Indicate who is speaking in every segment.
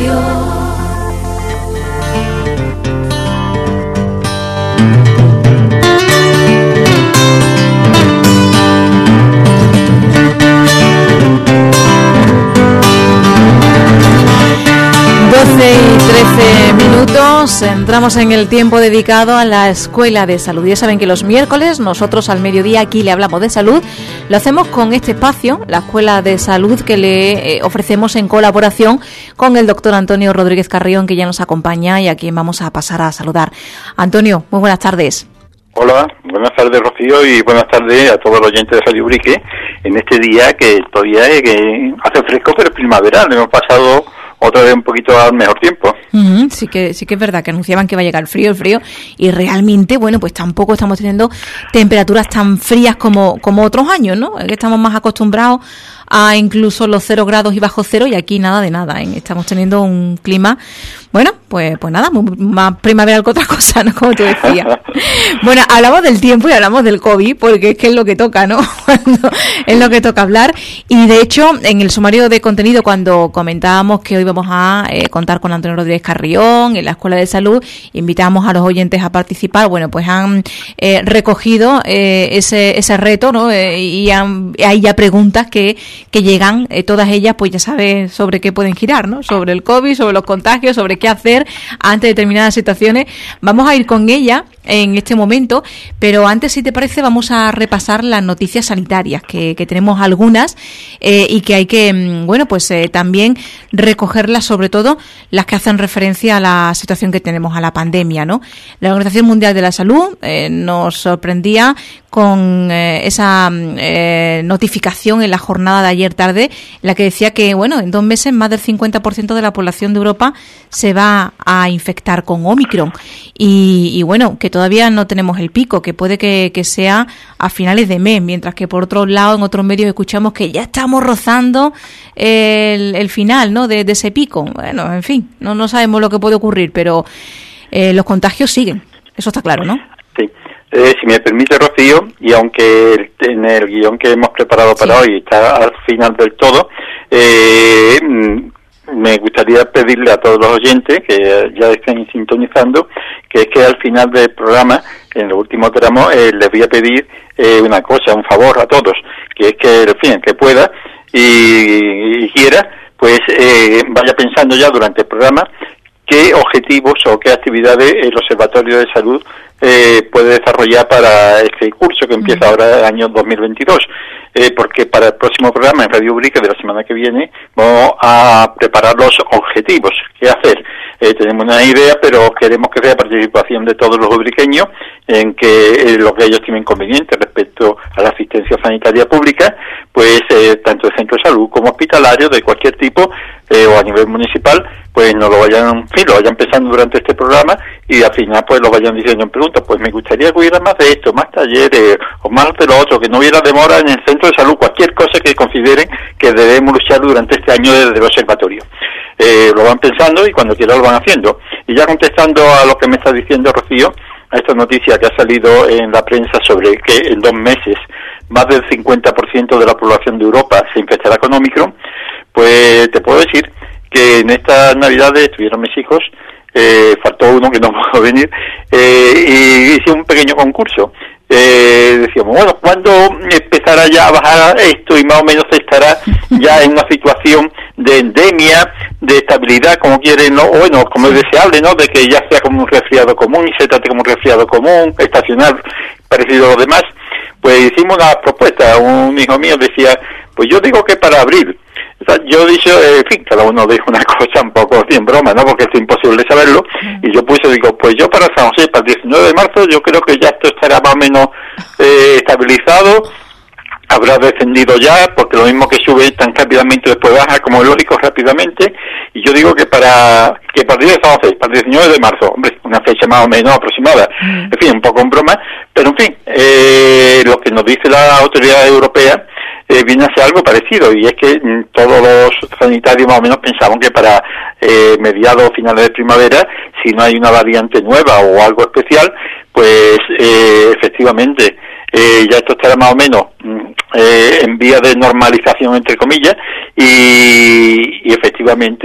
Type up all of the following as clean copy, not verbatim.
Speaker 1: Radio.
Speaker 2: Entramos en el tiempo dedicado a la Escuela de Salud. Ya saben que los miércoles nosotros al mediodía aquí le hablamos de salud. Lo hacemos con este espacio, la Escuela de Salud, que le ofrecemos en colaboración con el doctor Antonio Rodríguez Carrión, que ya nos acompaña y a quien vamos a pasar a saludar. Antonio, muy buenas tardes.
Speaker 3: Hola, buenas tardes, Rocío, y buenas tardes a todos los oyentes de Radio Ubrique en este día que todavía hace fresco, pero es primaveral. Hemos pasado otra vez un poquito al mejor tiempo.
Speaker 2: Sí que es verdad que anunciaban que va a llegar el frío, y realmente, bueno, pues tampoco estamos teniendo temperaturas tan frías como otros años, ¿no? Es que estamos más acostumbrados a incluso los 0 grados y bajo cero, y aquí nada de nada, ¿eh? Estamos teniendo un clima, bueno, pues nada, más primaveral que otra cosa, ¿no? Como te decía. Bueno, hablamos del tiempo y hablamos del COVID, porque es que es lo que toca, ¿no? Es lo que toca hablar. Y de hecho, en el sumario de contenido, cuando comentábamos que hoy vamos a contar con Antonio Rodríguez Carrión en la Escuela de Salud, invitamos a los oyentes a participar. Bueno, pues han recogido ese reto, ¿no? Y hay ya preguntas que llegan, todas ellas, pues ya sabes sobre qué pueden girar, ¿no? Sobre el COVID, sobre los contagios, sobre qué hacer ante determinadas situaciones. Vamos a ir con ella en este momento, pero antes, si te parece, vamos a repasar las noticias sanitarias, que tenemos algunas, y que hay que, bueno, pues también recogerlas, sobre todo las que hacen referencia a la situación que tenemos, a la pandemia, ¿no? La Organización Mundial de la Salud nos sorprendía con esa notificación en la jornada de ayer tarde, la que decía que, bueno, en 2 meses más del 50% de la población de Europa se va a infectar con Omicron, y bueno, que todavía no tenemos el pico, que puede que sea a finales de mes, mientras que por otro lado en otros medios escuchamos que ya estamos rozando el final, ¿no? de ese pico. Bueno, en fin, no sabemos lo que puede ocurrir, pero los contagios siguen, eso está claro, ¿no?
Speaker 3: Sí. Si me permite, Rocío, y aunque en el guión que hemos preparado para hoy está al final del todo, me gustaría pedirle a todos los oyentes que ya estén sintonizando, que es que al final del programa, en el último tramo, les voy a pedir una cosa, un favor a todos, que es que, en fin, que pueda y quiera, pues vaya pensando ya durante el programa qué objetivos o qué actividades el Observatorio de Salud puede desarrollar para este curso que empieza ahora el año 2022, porque para el próximo programa en Radio Ubrique de la semana que viene vamos a preparar los objetivos, qué hacer. Tenemos una idea, pero queremos que sea participación de todos los ubriqueños en que lo que ellos tienen conveniente respecto a la asistencia sanitaria pública, pues tanto de centro de salud como hospitalario de cualquier tipo, o a nivel municipal, pues nos lo vayan pensando durante este programa, y al final pues lo vayan diciendo en preguntas. Pues me gustaría que hubiera más de esto, más talleres o más de lo otro, que no hubiera demora en el centro de salud, cualquier cosa que consideren que debemos luchar durante este año desde el observatorio. Lo van pensando y cuando quieran lo van haciendo. Y ya contestando a lo que me está diciendo Rocío, a esta noticia que ha salido en la prensa sobre que en 2 meses más del 50% de la población de Europa se infectará con Omicron, pues te puedo decir que en estas Navidades estuvieron mis hijos, faltó uno que no pudo venir, y hice un pequeño concurso. Decíamos, bueno, ¿cuándo empezará ya a bajar esto y más o menos estará ya en una situación de endemia, de estabilidad, como quieren, ¿no? O bueno, como es deseable, ¿no? De que ya sea como un resfriado común y se trate como un resfriado común, estacional, parecido a los demás. Pues hicimos una propuesta. Un hijo mío decía, pues yo digo que para abril. O sea, yo dije, en fin, cada uno dijo una cosa un poco así en broma, ¿no? Porque es imposible saberlo. Y yo puse, digo, pues yo para San José, para el 19 de marzo, yo creo que ya esto estará más o menos estabilizado. Habrá descendido ya, porque lo mismo que sube tan rápidamente después baja, como es lógico, rápidamente. Y yo digo que para el día de San José, para el 19 de marzo, hombre, una fecha más o menos aproximada. En fin, un poco en broma. Pero en fin, lo que nos dice la autoridad europea viene a ser algo parecido, y es que todos los sanitarios más o menos pensaban que para mediados o finales de primavera, si no hay una variante nueva o algo especial, pues efectivamente ya esto estará más o menos en vía de normalización, entre comillas, y efectivamente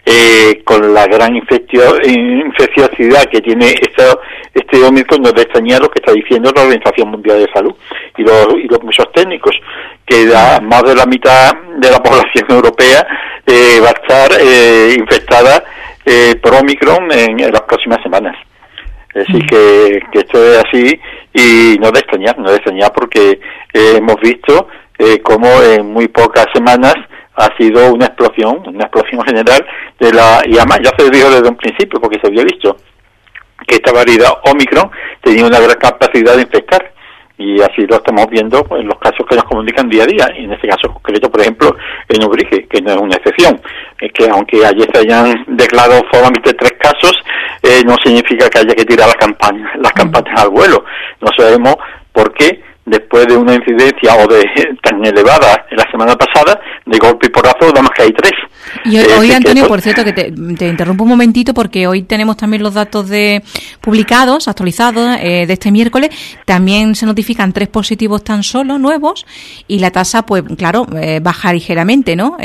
Speaker 3: con la gran infecciosidad que tiene este Omicron, no es de extrañar lo que está diciendo la Organización Mundial de Salud y los muchos técnicos, que más de la mitad de la población europea va a estar infectada por Omicron en las próximas semanas. Es decir, que esto es así y no de extrañar porque hemos visto cómo en muy pocas semanas ha sido una explosión general y además ya se dijo desde un principio, porque se había visto que esta variedad Omicron tenía una gran capacidad de infectar, y así lo estamos viendo en los casos que nos comunican día a día, y en este caso concreto, por ejemplo, en Ubrique, que no es una excepción. Es que aunque ayer se hayan declarado solamente 3 casos, no significa que haya que tirar las campanas al vuelo. No sabemos por qué, después de una incidencia tan elevada en la semana pasada, de golpe y porrazo, nada más que hay 3.
Speaker 2: Y hoy Antonio, por cierto, que te interrumpo un momentito, porque hoy tenemos también los datos publicados, actualizados, de este miércoles. También se notifican 3 positivos tan solo, nuevos, y la tasa, pues claro, baja ligeramente, ¿no?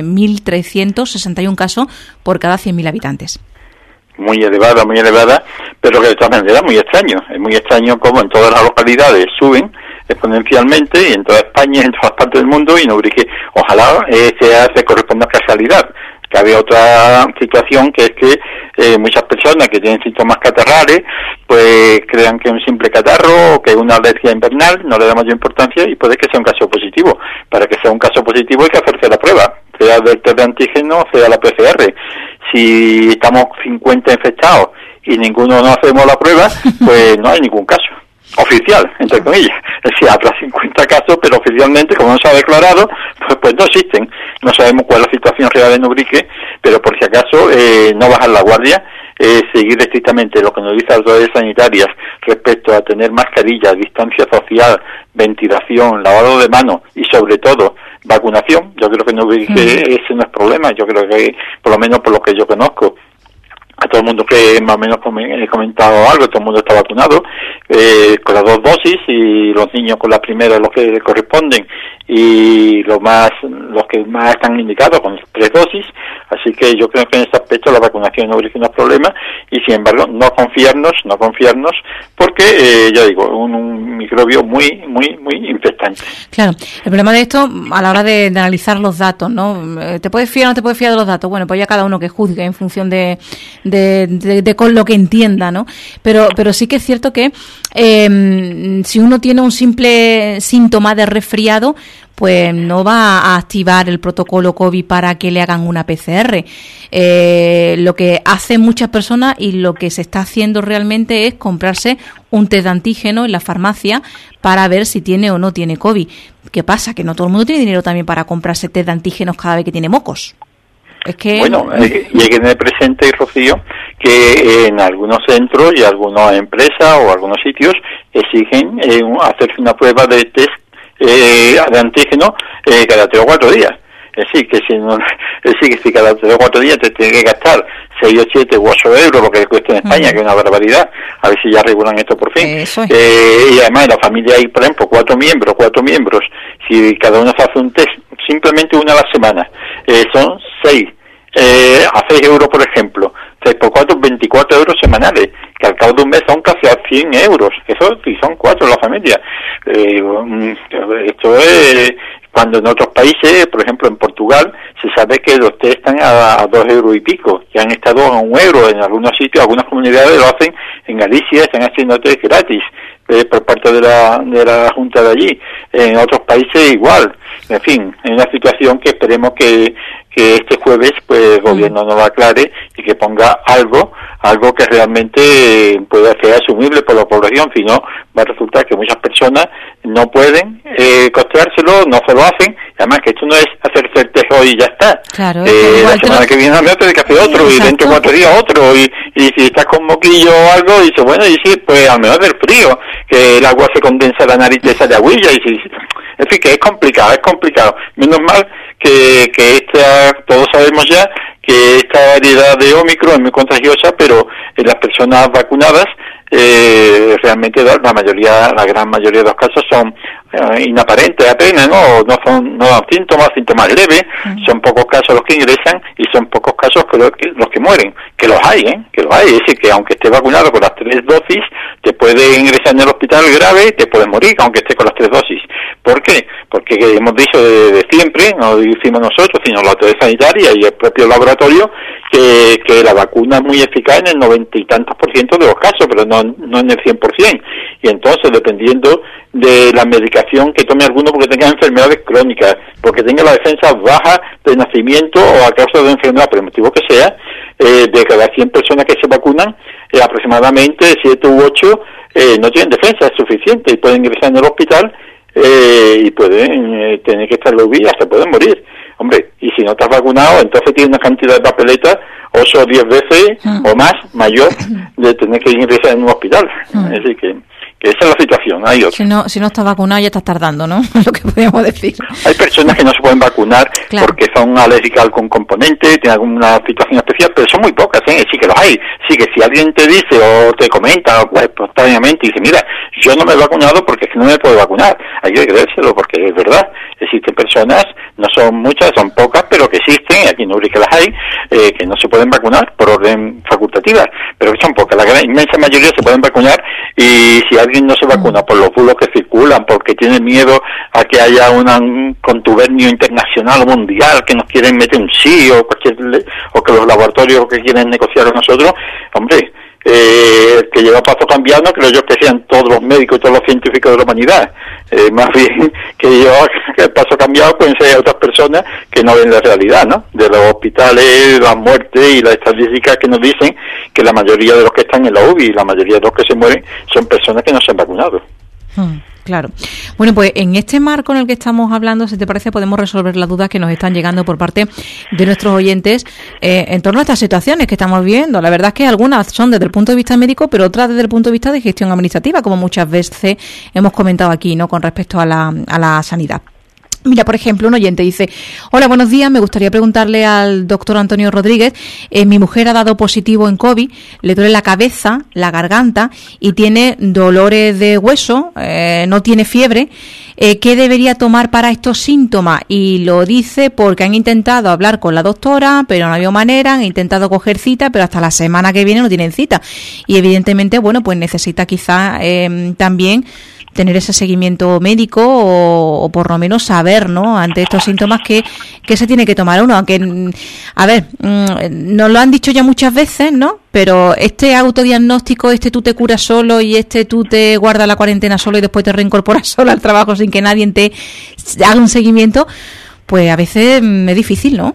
Speaker 2: 1.361 casos por cada 100.000 habitantes.
Speaker 3: Muy elevada, pero que de todas maneras es muy extraño como en todas las localidades suben exponencialmente, y en toda España, en todas partes del mundo, y no Ubrique, ojalá se corresponda a casualidad. Que había otra situación, que es que muchas personas que tienen síntomas catarrales, pues crean que es un simple catarro o que es una alergia invernal, no le da mayor importancia, y puede que sea un caso positivo. Para que sea un caso positivo hay que hacerse la prueba, sea del test de antígeno, sea la PCR. Si estamos 50 infectados y ninguno nos hacemos la prueba, pues no hay ningún caso oficial, entre comillas. Es decir, habrá 50 casos, pero oficialmente, como no se ha declarado, pues no existen. No sabemos cuál es la situación real en Ubrique, pero por si acaso no bajar la guardia, seguir estrictamente lo que nos dicen las autoridades sanitarias respecto a tener mascarillas, distancia social, ventilación, lavado de manos y sobre todo vacunación. Yo creo que en Ubrique ese no es problema. Yo creo que, por lo menos por lo que yo conozco, a todo el mundo que más o menos he comentado algo, todo el mundo está vacunado con las 2 dosis, y los niños con la primera, los que corresponden, y los que más están indicados con 3 dosis. Así que yo creo que en ese aspecto la vacunación no es un problema, y sin embargo no confiarnos, porque ya digo, un microbio muy infectante.
Speaker 2: Claro, el problema de esto a la hora de analizar los datos, ¿no? ¿Te puedes fiar o no te puedes fiar de los datos? Bueno, pues ya cada uno que juzgue en función de con lo que entienda, ¿no? Pero sí que es cierto que si uno tiene un simple síntoma de resfriado, pues no va a activar el protocolo COVID para que le hagan una PCR. Lo que hacen muchas personas y lo que se está haciendo realmente es comprarse un test de antígeno en la farmacia para ver si tiene o no tiene COVID. ¿Qué pasa? Que no todo el mundo tiene dinero también para comprarse test de antígenos cada vez que tiene mocos. Es que... Bueno,
Speaker 3: y hay que tener presente, Rocío, que en algunos centros y algunas empresas o algunos sitios exigen hacerse una prueba de test de antígeno cada 3 o 4 días. Es decir, que si cada 3 o 4 días te tiene que gastar 6 o 7 u 8 euros, lo que cuesta en España, que es una barbaridad, a ver si ya regulan esto por fin. Y además en la familia hay, por ejemplo, 4 miembros, si cada uno se hace un test, simplemente una a la semana, son 6 a 6 euros, por ejemplo, 6 por 4, 24 euros semanales, que al cabo de un mes son casi a 100 euros. Eso sí, son 4 la familia. Esto es cuando en otros países, por ejemplo en Portugal, se sabe que los test están a 2 euros y pico, que han estado a 1 euro en algunos sitios, algunas comunidades lo hacen. En Galicia están haciendo test gratis por parte de la Junta de allí. En otros países igual. En fin, es una situación que esperemos que este jueves pues el gobierno nos aclare y que ponga algo que realmente pueda ser asumible por la población. Si no, va a resultar que muchas personas no pueden costeárselo, no se lo hacen. Además que esto no es hacerse el test hoy y ya está.
Speaker 2: Claro,
Speaker 3: la semana que viene me hace que hacer otro, y dentro de 4 días otro, y si estás con moquillo o algo, dice bueno, y sí, pues al menos del frío, que el agua se condensa en la nariz, te sale agüilla, y si, en fin, que es complicado. Menos mal que todos sabemos ya que esta variedad de Omicron es muy contagiosa, pero en las personas vacunadas realmente la gran mayoría de los casos son inaparentes apenas, ¿no? No dan síntomas leves, son pocos casos los que ingresan y son pocos casos los que mueren, que los hay, es decir, que aunque esté vacunado con las 3 dosis, te puede ingresar en el hospital grave y te puede morir, aunque esté con las 3 dosis. ¿Por qué? Porque hemos dicho de siempre, no lo decimos nosotros, sino la autoridad sanitaria y el propio laboratorio, que la vacuna es muy eficaz en el 90 y tantos % de los casos, pero no en el 100%. Y entonces, dependiendo de la medicación que tome alguno, porque tenga enfermedades crónicas, porque tenga la defensa baja de nacimiento o a causa de enfermedad, por el motivo que sea, de cada 100 personas que se vacunan, aproximadamente 7 u 8 no tienen defensa suficiente y pueden ingresar en el hospital y pueden tener que estar en la UBI, hasta pueden morir. Hombre, y si no estás vacunado, entonces tienes una cantidad de papeletas 8 o 10 veces o más mayor de tener que ingresar en un hospital. Es decir, que esa es la situación. Hay otra.
Speaker 2: Si no estás vacunado, ya estás tardando, ¿no? Lo que podríamos decir.
Speaker 3: Hay personas que no se pueden vacunar porque son alérgicas a algún componente, tienen alguna situación especial, pero son muy pocas, ¿eh? Sí que los hay. Sí que si alguien te dice o te comenta espontáneamente y dice, mira, yo no me he vacunado porque es que no me puedo vacunar, hay que creérselo porque es verdad. Existen personas, no son muchas, son pocas, pero que existen, aquí en Uri que las hay, que no se pueden vacunar por orden facultativa, pero que son pocas. La gran inmensa mayoría se pueden vacunar, y si alguien no se vacuna por los bulos que circulan, porque tiene miedo a que haya un contubernio internacional o mundial que nos quieren meter un sí o que los laboratorios que quieren negociar con nosotros, hombre, que lleva paso cambiado no creo yo que sean todos los médicos y todos los científicos de la humanidad, más bien que lleva el paso cambiado pueden ser otras personas que no ven la realidad, ¿no? De los hospitales, las muertes y las estadísticas que nos dicen que la mayoría de los que están en la UBI y la mayoría de los que se mueren son personas que no se han vacunado.
Speaker 2: Claro. Bueno, pues en este marco en el que estamos hablando, si te parece, podemos resolver las dudas que nos están llegando por parte de nuestros oyentes en torno a estas situaciones que estamos viendo. La verdad es que algunas son desde el punto de vista médico, pero otras desde el punto de vista de gestión administrativa, como muchas veces hemos comentado aquí, ¿no?, con respecto a la sanidad. Mira, por ejemplo, un oyente dice: hola, buenos días, me gustaría preguntarle al doctor Antonio Rodríguez, mi mujer ha dado positivo en COVID, le duele la cabeza, la garganta y tiene dolores de hueso, no tiene fiebre, ¿qué debería tomar para estos síntomas? Y lo dice porque han intentado hablar con la doctora, pero no ha habido manera, han intentado coger cita, pero hasta la semana que viene no tienen cita. Y evidentemente, bueno, pues necesita quizá también tener ese seguimiento médico o por lo menos saber, ¿no?, ante estos síntomas que se tiene que tomar uno. Aunque, a ver, nos lo han dicho ya muchas veces, ¿no?, pero este autodiagnóstico, tú te curas solo y tú te guardas la cuarentena solo y después te reincorporas solo al trabajo sin que nadie te haga un seguimiento, pues a veces es difícil, ¿no?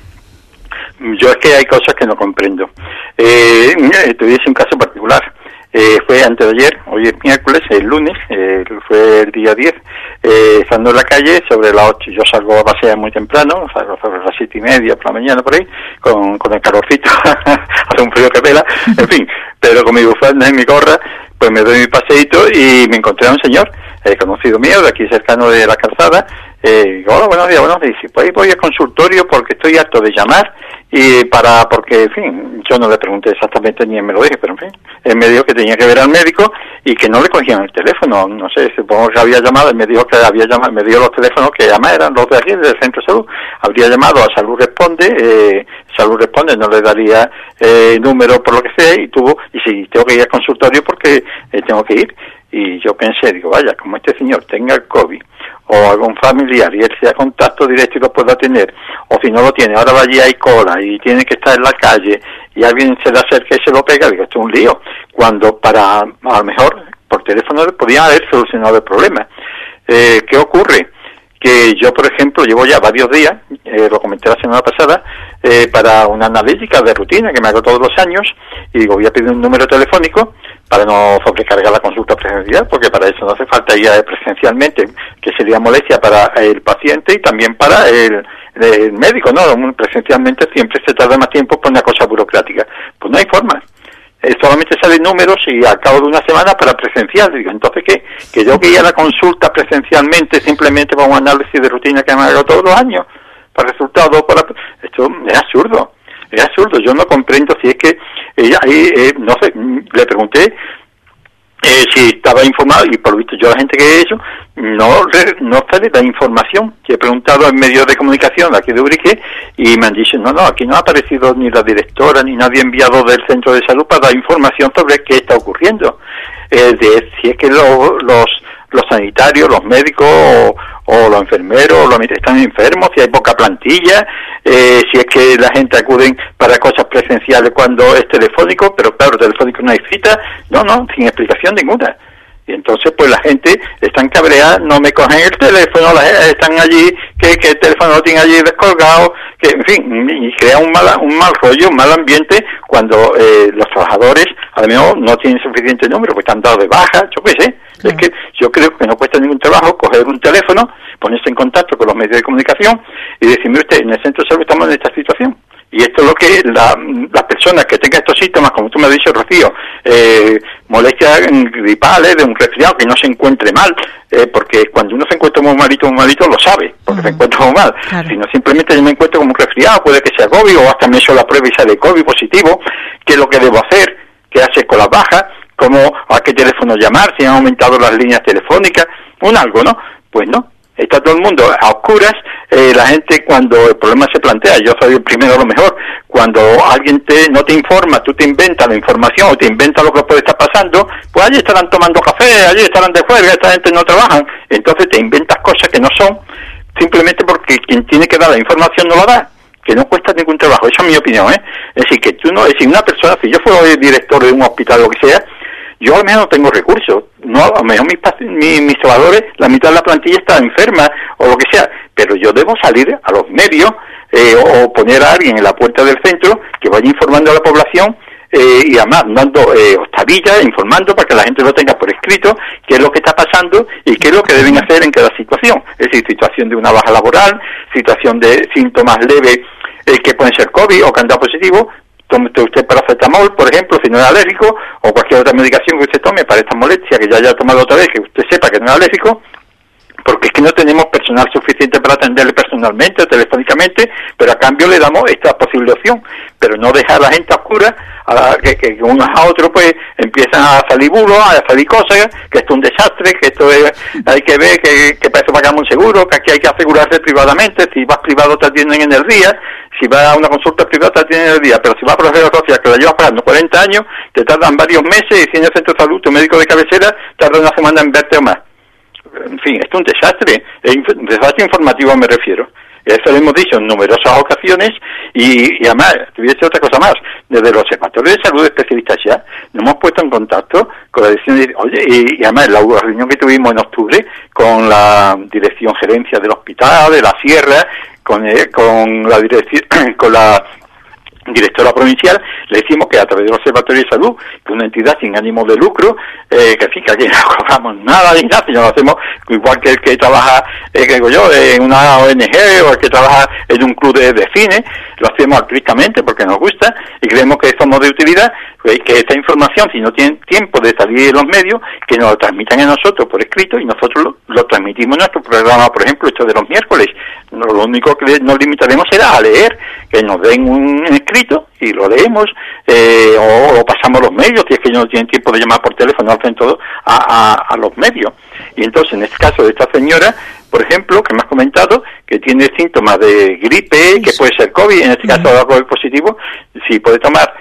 Speaker 3: Yo es que hay cosas que no comprendo. Te voy a decir un caso particular. Fue antes de ayer, hoy es miércoles, el lunes, fue el día 10, estando en la calle sobre las 8, yo salgo a pasear muy temprano, salgo sobre las 7:30 por la mañana por ahí, con el calorcito, hace un frío que pela, en fin, pero con mi bufanda y mi gorra, pues me doy mi paseíto y me encontré a un señor, conocido mío, de aquí cercano de la calzada. Digo, hola, buenos días, dice, pues voy al consultorio porque estoy harto de llamar porque, en fin, yo no le pregunté exactamente ni él me lo dije, pero en fin, él me dijo que tenía que ver al médico y que no le cogían el teléfono, no sé, supongo que había llamado, él me dijo que había llamado, me dio los teléfonos que además eran los de aquí, del centro de salud, habría llamado a Salud Responde, no le daría número por lo que sea, y si tengo que ir al consultorio porque tengo que ir. Y yo pensé, digo, vaya, como este señor tenga el COVID o algún familiar y él sea contacto directo y lo pueda tener, o si no lo tiene, ahora vaya hay cola y tiene que estar en la calle y alguien se le acerca y se lo pega, digo, esto es un lío, cuando a lo mejor por teléfono podían haber solucionado el problema. ¿Qué ocurre? Que yo, por ejemplo, llevo ya varios días, lo comenté la semana pasada, para una analítica de rutina que me hago todos los años, y digo, voy a pedir un número telefónico para no sobrecargar la consulta presencial, porque para eso no hace falta ir presencialmente, que sería molestia para el paciente y también para el médico, ¿no? Presencialmente siempre se tarda más tiempo por una cosa burocrática. Pues no hay forma. Solamente salen números y al cabo de una semana para presencial. Digo, entonces, ¿qué? Que yo que ir a la consulta presencialmente simplemente para un análisis de rutina que me hago todos los años, para resultados, esto es absurdo. Es absurdo, yo no comprendo si es que no sé, le pregunté si estaba informado, y por lo visto yo, la gente que he hecho, no sale la información. Que he preguntado en medios de comunicación aquí de Ubrique y me han dicho, no, aquí no ha aparecido ni la directora ni nadie enviado del centro de salud para dar información sobre qué está ocurriendo. Si es que los sanitarios, los médicos o los enfermeros están enfermos, si hay poca plantilla, si es que la gente acude para cosas presenciales cuando es telefónico, pero claro, telefónico no hay cita, no, sin explicación ninguna. Y entonces pues la gente está cabreada, no me cogen el teléfono, están allí, que el teléfono lo tienen allí descolgado, que en fin, y crea un mal rollo, un mal ambiente cuando los trabajadores a lo mejor no tienen suficiente número, pues están dados de baja, yo qué sé. Es que yo creo que no cuesta ningún trabajo coger un teléfono, ponerse en contacto con los medios de comunicación y decirme usted, en el centro de salud estamos en esta situación. Y esto es lo que las personas que tengan estos síntomas, como tú me has dicho, Rocío, molestias gripales, de un resfriado, que no se encuentre mal, porque cuando uno se encuentra muy malito lo sabe, porque se encuentra muy mal. Claro. Si no, simplemente yo me encuentro como un resfriado, puede que sea COVID, o hasta me he hecho la prueba y sale COVID positivo, ¿qué es lo que debo hacer? ¿Qué hacer con las bajas? ¿Cómo, a qué teléfono llamar? ¿Si han aumentado las líneas telefónicas? Algo, ¿no? Pues no. Está todo el mundo a oscuras, la gente cuando el problema se plantea, yo soy el primero a lo mejor, cuando alguien no te informa, tú te inventas la información o te inventas lo que puede estar pasando, pues allí estarán tomando café, allí estarán de juerga, esta gente no trabajan, entonces te inventas cosas que no son, simplemente porque quien tiene que dar la información no la da, que no cuesta ningún trabajo, eso es mi opinión, Es decir, que tú no, es decir, una persona, si yo fuera director de un hospital o lo que sea, yo al menos no tengo recursos, no, a lo mejor mis trabajadores, la mitad de la plantilla está enferma o lo que sea, pero yo debo salir a los medios o poner a alguien en la puerta del centro que vaya informando a la población y además dando octavillas, informando para que la gente lo tenga por escrito, qué es lo que está pasando y qué es lo que deben hacer en cada situación, es decir, situación de una baja laboral, situación de síntomas leves que pueden ser COVID o que han dado positivo. Tome usted paracetamol, por ejemplo, si no es alérgico, o cualquier otra medicación que usted tome para esta molestia que ya haya tomado otra vez, que usted sepa que no es alérgico, porque es que no tenemos personal suficiente para atenderle personalmente o telefónicamente, pero a cambio le damos esta posible opción, pero no dejar a la gente oscura, que unos a otros pues empiezan a salir bulos, a salir cosas, que esto es un desastre, que esto es, hay que ver que para eso pagamos un seguro, que aquí hay que asegurarse privadamente, si vas privado te atienden en el día, si vas a una consulta privada te atienden en el día, pero si vas a profesor social que la llevas pagando 40 años, te tardan varios meses, y si en el centro de salud tu médico de cabecera tarda una semana en verte o más. En fin, esto es un desastre, desastre informativo me refiero. Eso lo hemos dicho en numerosas ocasiones y además, te voy a decir otra cosa más, desde los observatorios de salud especialistas ya nos hemos puesto en contacto con la dirección y además la reunión que tuvimos en octubre con la dirección gerencia del hospital, de la Sierra, con la dirección, con la directora provincial, le decimos que a través del Observatorio de Salud, que es una entidad sin ánimo de lucro, que sí, que aquí no cobramos nada ni nada, sino lo hacemos igual que el que trabaja, en una ONG o el que trabaja en un club de cine, lo hacemos altruistamente porque nos gusta y creemos que somos de utilidad, pues, que esta información, si no tienen tiempo de salir en los medios, que nos lo transmitan a nosotros por escrito y nosotros lo transmitimos en nuestro programa, por ejemplo, esto de los miércoles. Lo único que nos limitaremos será a leer, que nos den un escrito y lo leemos, o lo pasamos a los medios, si es que ellos no tienen tiempo de llamar por teléfono al centro a los medios. Y entonces, en este caso de esta señora, por ejemplo, que me has comentado, que tiene síntomas de gripe, que puede ser COVID, en este caso de COVID positivo, si puede tomar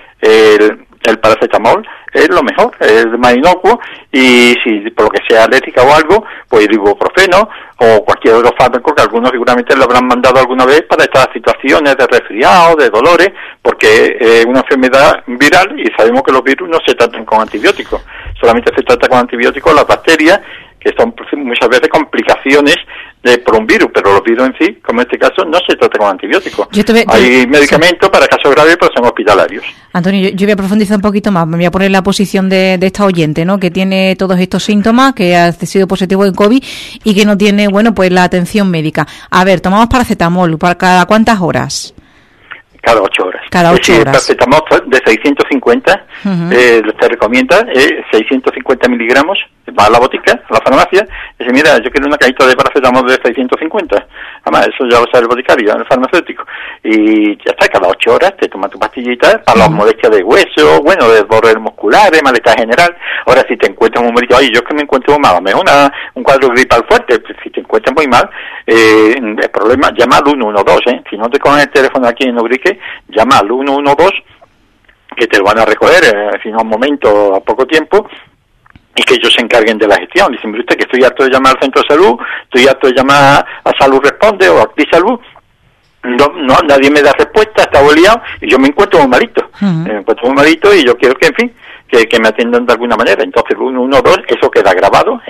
Speaker 3: el paracetamol, es lo mejor, es más inocuo, y si por lo que sea alérgica o algo, pues el ibuprofeno o cualquier otro fármaco que algunos seguramente lo habrán mandado alguna vez para estas situaciones de resfriado, de dolores, porque es una enfermedad viral y sabemos que los virus no se tratan con antibióticos, solamente se trata con antibióticos las bacterias, que son muchas veces complicaciones por un virus, pero los virus en sí, como en este caso, no se trata con antibióticos. Hay medicamentos para casos graves, pero son hospitalarios.
Speaker 2: Antonio, yo voy a profundizar un poquito más, me voy a poner la posición de esta oyente, ¿no?, que tiene todos estos síntomas, que ha sido positivo en COVID y que no tiene, bueno, pues la atención médica. A ver, tomamos paracetamol, ¿para cada cuántas horas?
Speaker 3: Cada 8 horas.
Speaker 2: Cada 8 horas.
Speaker 3: Paracetamol de 650, se recomienda 650 miligramos va a la botica, a la farmacia, y dice, mira, yo quiero una cajita de paracetamol de 650. Además, eso ya lo sabe el boticario, el farmacéutico. Y ya está, cada 8 horas te tomas tu pastillita para las molestias de hueso, bueno, de dolores musculares, malestar general. Ahora, si te encuentras un médico, ay, yo es que me encuentro muy mal, a lo mejor un cuadro gripal fuerte, pues, si te encuentras muy mal, el problema, llama al 112, Si no te cogen el teléfono aquí en Ubrique, llama al 112, que te lo van a recoger, si no, a un momento, a poco tiempo, y que ellos se encarguen de la gestión. Dicen, usted que estoy harto de llamar al centro de salud, estoy harto de llamar a Salud Responde o a Actisalud, no, nadie me da respuesta, está boleado, y yo me encuentro muy malito, y yo quiero que, en fin, que me atiendan de alguna manera. Entonces, el 112, eso queda grabado,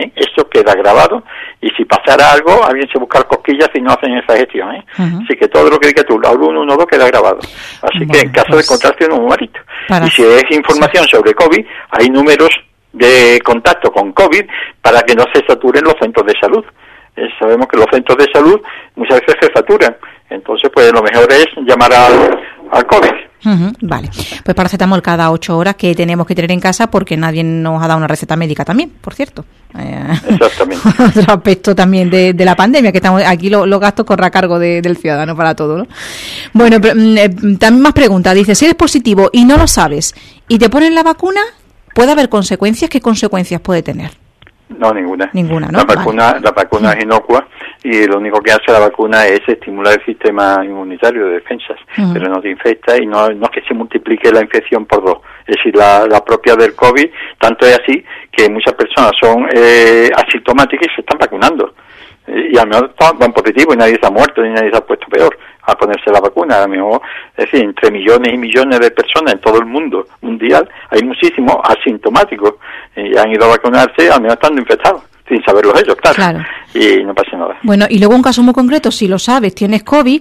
Speaker 3: y si pasara algo, alguien se busca cosquillas si no hacen esa gestión, Así que todo lo que digas tú, al 112 queda grabado. Así que en caso de encontrarse uno muy malito. Y si es información sobre COVID, hay números de contacto con COVID para que no se saturen los centros de salud. Sabemos que los centros de salud muchas veces se saturan, entonces pues lo mejor es llamar al COVID.
Speaker 2: Vale, pues paracetamol cada 8 horas que tenemos que tener en casa porque nadie nos ha dado una receta médica también, por cierto.
Speaker 3: Exactamente.
Speaker 2: Otro aspecto también de la pandemia, que estamos aquí los gastos corren a cargo del ciudadano para todo, ¿no? Bueno, pero, también más preguntas. Dice, si eres positivo y no lo sabes y te ponen la vacuna, ¿puede haber consecuencias? ¿Qué consecuencias puede tener?
Speaker 3: No, ninguna.
Speaker 2: Ninguna, ¿no?
Speaker 3: La vacuna es inocua y lo único que hace la vacuna es estimular el sistema inmunitario de defensas, pero no te infecta y no es que se multiplique la infección por 2. Es decir, la propia del COVID, tanto es así que muchas personas son asintomáticas y se están vacunando. Y a lo mejor van positivos y nadie se ha muerto ni nadie se ha puesto peor a ponerse la vacuna. A lo mejor, es decir, entre millones y millones de personas en todo el mundo mundial hay muchísimos asintomáticos y han ido a vacunarse, a lo mejor estando infectados, sin saberlo ellos, claro. Y no pasa nada.
Speaker 2: Bueno, y luego un caso muy concreto, si lo sabes, tienes COVID,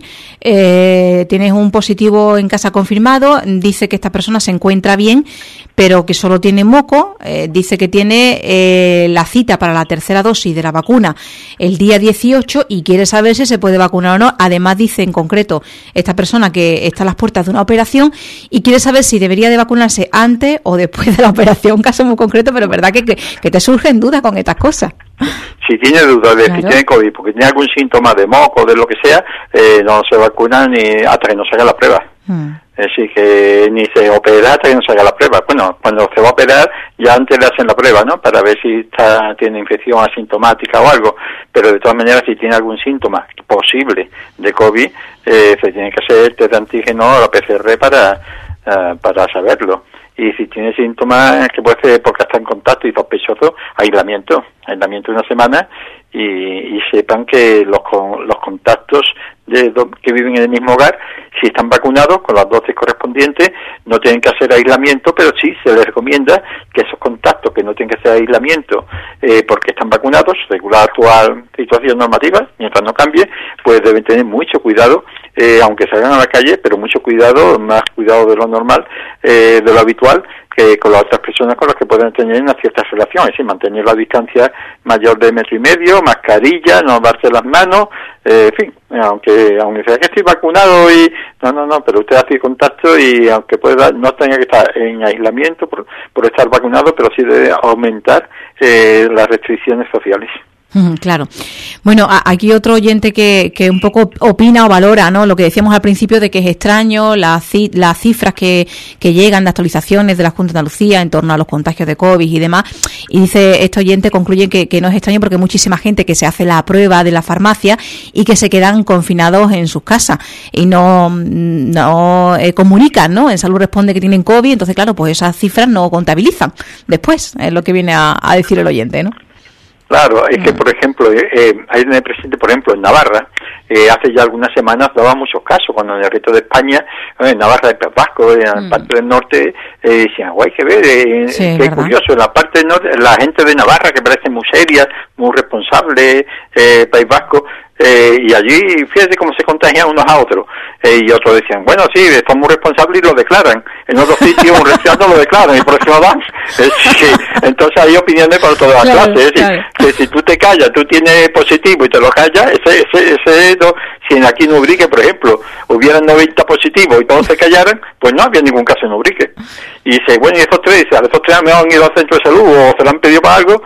Speaker 2: tienes un positivo en casa confirmado, dice que esta persona se encuentra bien, pero que solo tiene moco, dice que tiene la cita para la tercera dosis de la vacuna el día 18 y quiere saber si se puede vacunar o no. Además dice en concreto esta persona que está a las puertas de una operación y quiere saber si debería de vacunarse antes o después de la operación, un caso muy concreto, pero es verdad que te surgen dudas con estas cosas.
Speaker 3: Si tiene dudas de si tiene COVID, porque tiene algún síntoma de moco, de lo que sea, no se vacuna ni hasta que no se haga la prueba. Es decir, que ni se opera hasta que no se haga la prueba. Bueno, cuando se va a operar, ya antes le hacen la prueba, ¿no? Para ver si tiene infección asintomática o algo. Pero de todas maneras, si tiene algún síntoma posible de COVID, se tiene que hacer el test de antígeno o la PCR para saberlo. Y si tiene síntomas que puede ser porque está en contacto y sospechoso, aislamiento de una semana y sepan que los contactos que viven en el mismo hogar, si están vacunados con las dosis correspondientes, no tienen que hacer aislamiento, pero sí se les recomienda que esos contactos que no tienen que hacer aislamiento porque están vacunados, según la actual situación normativa, mientras no cambie, pues deben tener mucho cuidado, aunque salgan a la calle, pero mucho cuidado, más cuidado de lo normal, de lo habitual, que con las otras personas con las que pueden tener una cierta relación, es decir, mantener la distancia mayor de 1,5 metros, mascarilla, no darse las manos, en fin, aunque sea que estoy vacunado y no, pero usted hace contacto y aunque no tenga que estar en aislamiento por estar vacunado, pero sí debe aumentar las restricciones sociales.
Speaker 2: Claro. Bueno, aquí otro oyente que un poco opina o valora, ¿no? Lo que decíamos al principio de que es extraño las cifras que llegan de actualizaciones de la Junta de Andalucía en torno a los contagios de COVID y demás. Y dice, este oyente concluye que no es extraño porque hay muchísima gente que se hace la prueba de la farmacia y que se quedan confinados en sus casas y no comunican, ¿no? En Salud Responde que tienen COVID, entonces claro, pues esas cifras no contabilizan después, es lo que viene a decir el oyente, ¿no?
Speaker 3: Claro, es que, por ejemplo, hay en el presente, por ejemplo, en Navarra, hace ya algunas semanas daba muchos casos, cuando en el resto de España, en Navarra, el País Vasco, en la parte del norte, decían, guay, que ver, qué curioso, en la parte del norte, la gente de Navarra, que parece muy seria, muy responsable, País Vasco, y allí, fíjate cómo se contagian unos a otros, y otros decían, bueno, sí, son muy responsables ni lo declaran. En otros sitios un resfriado lo declaran y por eso no dan. Entonces hay opiniones para todas las clases. Que si tú te callas, tú tienes positivo y te lo callas, si aquí en Ubrique, por ejemplo, hubieran 90 positivos y todos se callaran, pues no había ningún caso en Ubrique. Y dice, bueno, y esos tres me han ido al centro de salud, o se lo han pedido para algo,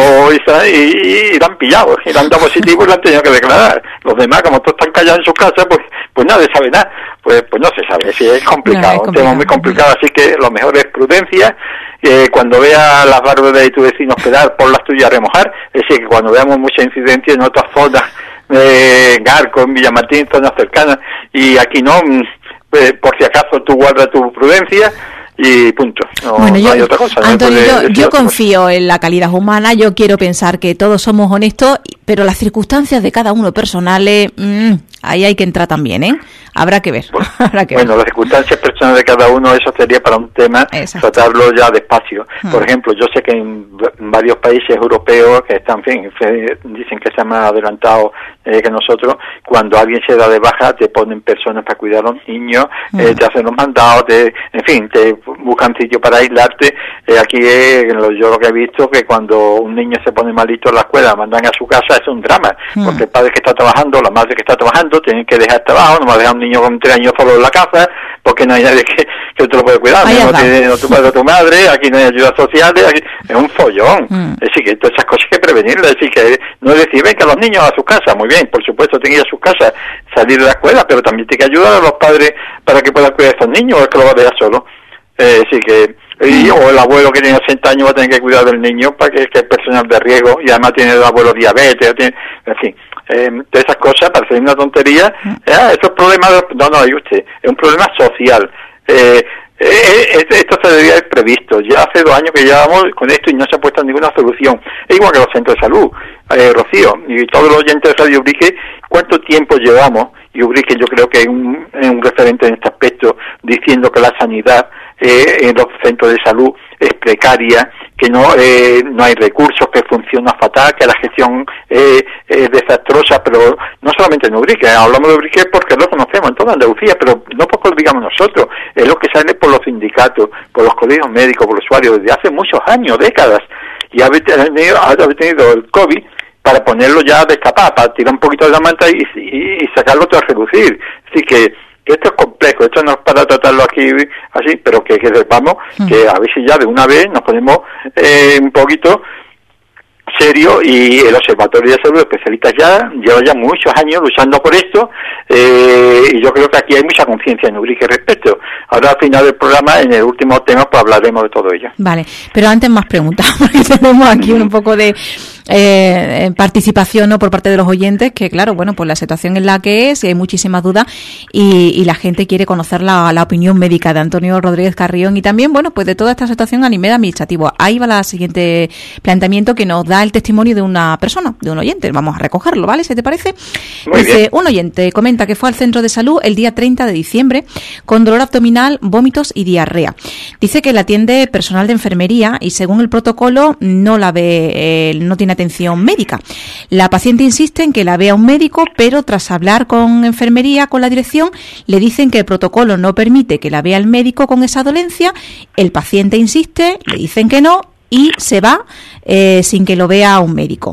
Speaker 3: y lo han pillado, y le han dado positivo y lo han tenido que declarar. Los demás, como todos están callados en sus casas, pues nadie sabe nada. Pues no se sabe, sí, es complicado, un tema muy complicado, así que lo mejor es prudencia. Cuando veas las barbas de tu vecino hospedar, por las tuyas remojar. Es decir, que cuando veamos mucha incidencia en otras zonas, Garco, en Villamartín, zonas cercanas, y aquí no, por si acaso tú guardas tu prudencia y punto. No hay otra cosa.
Speaker 2: Antonio, yo confío en la calidad humana, yo quiero pensar que todos somos honestos, pero las circunstancias de cada uno personales, ahí hay que entrar también, ¿eh? Habrá que ver.
Speaker 3: Bueno, las circunstancias personales de cada uno, eso sería para un tema, tratarlo ya despacio. Por ejemplo, yo sé que en varios países europeos que están, dicen que están más adelantados que nosotros, cuando alguien se da de baja, te ponen personas para cuidar a los niños, te hacen los mandados, te buscan sitio para aislarte. Aquí yo lo que he visto, que cuando un niño se pone malito en la escuela, mandan a su casa, es un drama, porque el padre que está trabajando, la madre que está trabajando, tienen que dejar trabajo, no va a dejar un niño con 3 años solo en la casa, porque no hay nadie que te lo puede cuidar, no tu padre o tu madre, aquí no hay ayudas sociales, aquí es un follón. Es decir, que todas esas cosas hay que prevenirlas, es decir, que no es decir, venga los niños a su casa, muy bien, por supuesto tienen que ir a su casa, salir de la escuela, pero también tiene que ayudar a los padres para que puedan cuidar a esos niños, o es que lo va a dejar solo. Así que o el abuelo que tiene 80 años va a tener que cuidar del niño para que es personal de riesgo, y además tiene el abuelo diabetes, en fin, todas esas cosas, parece una tontería. Esos problemas, no, usted, es un problema social. Esto se debería haber previsto. Ya hace 2 años que llevamos con esto y no se ha puesto ninguna solución. Es igual que los centros de salud, Rocío, y todos los oyentes de Radio Ubrique, ¿cuánto tiempo llevamos? Y Ubrique yo creo que es un referente en este aspecto, diciendo que la sanidad en los centros de salud es precaria, que no hay recursos, que funciona fatal, que la gestión es desastrosa, pero no solamente en Ubrique, hablamos de Ubrique porque lo conocemos en toda Andalucía, pero no porque lo digamos nosotros, es lo que sale por los sindicatos, por los colegios médicos, por los usuarios, desde hace muchos años, décadas, y ha tenido el COVID para ponerlo ya de escapar, para tirar un poquito de la manta y sacarlo todo a reducir. Así que esto es complejo, esto no es para tratarlo aquí así, pero que sepamos que a veces ya de una vez nos ponemos un poquito serio, y el Observatorio de Salud Especialistas lleva ya muchos años luchando por esto, y yo creo que aquí hay mucha conciencia en Ubrique respecto. Ahora al final del programa, en el último tema, pues hablaremos de todo ello.
Speaker 2: Vale, pero antes más preguntas, porque tenemos aquí un poco de participación, ¿no?, por parte de los oyentes, que claro, bueno, pues la situación es la que es, y hay muchísimas dudas, y la gente quiere conocer la opinión médica de Antonio Rodríguez Carrión, y también, bueno, pues de toda esta situación a nivel administrativo. Ahí va la siguiente planteamiento que nos da el testimonio de una persona, de un oyente. Vamos a recogerlo, ¿vale? ¿Se te parece? Dice, un oyente comenta que fue al centro de salud el día 30 de diciembre con dolor abdominal, vómitos y diarrea. Dice que la atiende personal de enfermería y según el protocolo no tiene atención médica. La paciente insiste en que la vea un médico, pero tras hablar con enfermería, con la dirección, le dicen que el protocolo no permite que la vea el médico con esa dolencia. El paciente insiste, le dicen que no, y se va sin que lo vea un médico.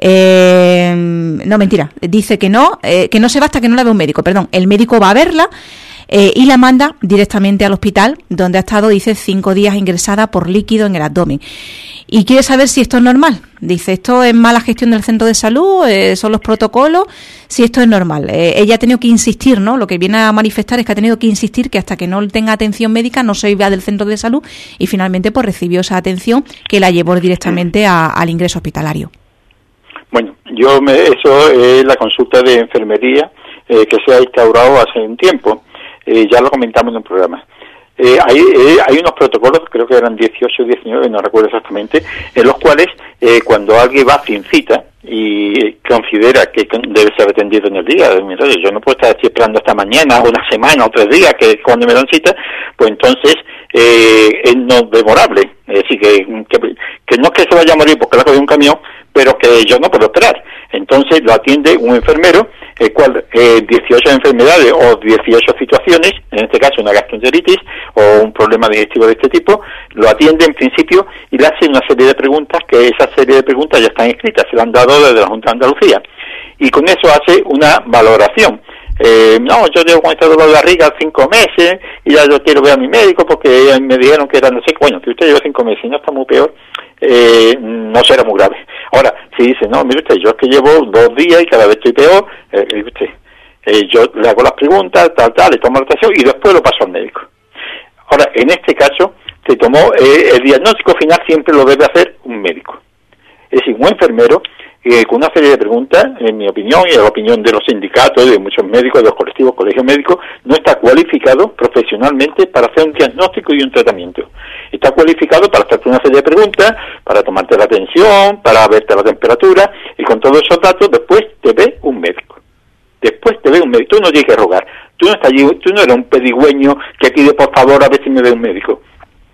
Speaker 2: No, mentira, dice que no se va hasta que no la vea un médico, perdón. El médico va a verla y la manda directamente al hospital, donde ha estado, dice, 5 días ingresada por líquido en el abdomen. Y quiere saber si esto es normal. Dice, ¿esto es mala gestión del centro de salud? ¿Son los protocolos? Si esto es normal. Ella ha tenido que insistir, ¿no? Lo que viene a manifestar es que ha tenido que insistir que hasta que no tenga atención médica no se iba del centro de salud, y finalmente pues recibió esa atención que la llevó directamente al ingreso hospitalario.
Speaker 3: Bueno, eso es la consulta de enfermería que se ha instaurado hace un tiempo. Ya lo comentamos en un programa. Hay unos protocolos, creo que eran 18 o 19, no recuerdo exactamente, en los cuales cuando alguien va sin cita y considera que debe ser atendido en el día, mira, yo no puedo estar aquí esperando hasta mañana, una semana o 3 días, que es cuando me dan cita, pues entonces es no demorable. Es decir, que no es que se vaya a morir porque le ha cogido un camión, pero que yo no puedo esperar. Entonces lo atiende un enfermero, el cual 18 enfermedades o 18 situaciones, en este caso una gastroenteritis o un problema digestivo de este tipo, lo atiende en principio y le hace una serie de preguntas, que esa serie de preguntas ya están escritas, se la han dado desde la Junta de Andalucía, y con eso hace una valoración. No, yo llevo con este dolor de barriga 5 meses y ya yo quiero ver a mi médico porque me dijeron que era no sé, bueno, si usted lleva 5 meses y no está muy peor, no será muy grave. Ahora, si dice, no, mire usted, yo es que llevo 2 días y cada vez estoy peor, yo le hago las preguntas, le tomo la atención y después lo paso al médico. Ahora, en este caso, se tomó el diagnóstico final siempre lo debe hacer un médico. Es decir, un enfermero con una serie de preguntas, en mi opinión y en la opinión de los sindicatos y de muchos médicos, de los colectivos, colegios médicos, no está cualificado profesionalmente para hacer un diagnóstico y un tratamiento. Está cualificado para hacerte una serie de preguntas, para tomarte la tensión, para verte la temperatura, y con todos esos datos después te ve un médico. Después te ve un médico. Tú no tienes que rogar. Tú no estás allí, tú no eres un pedigüeño que pide por favor a ver si me ve un médico.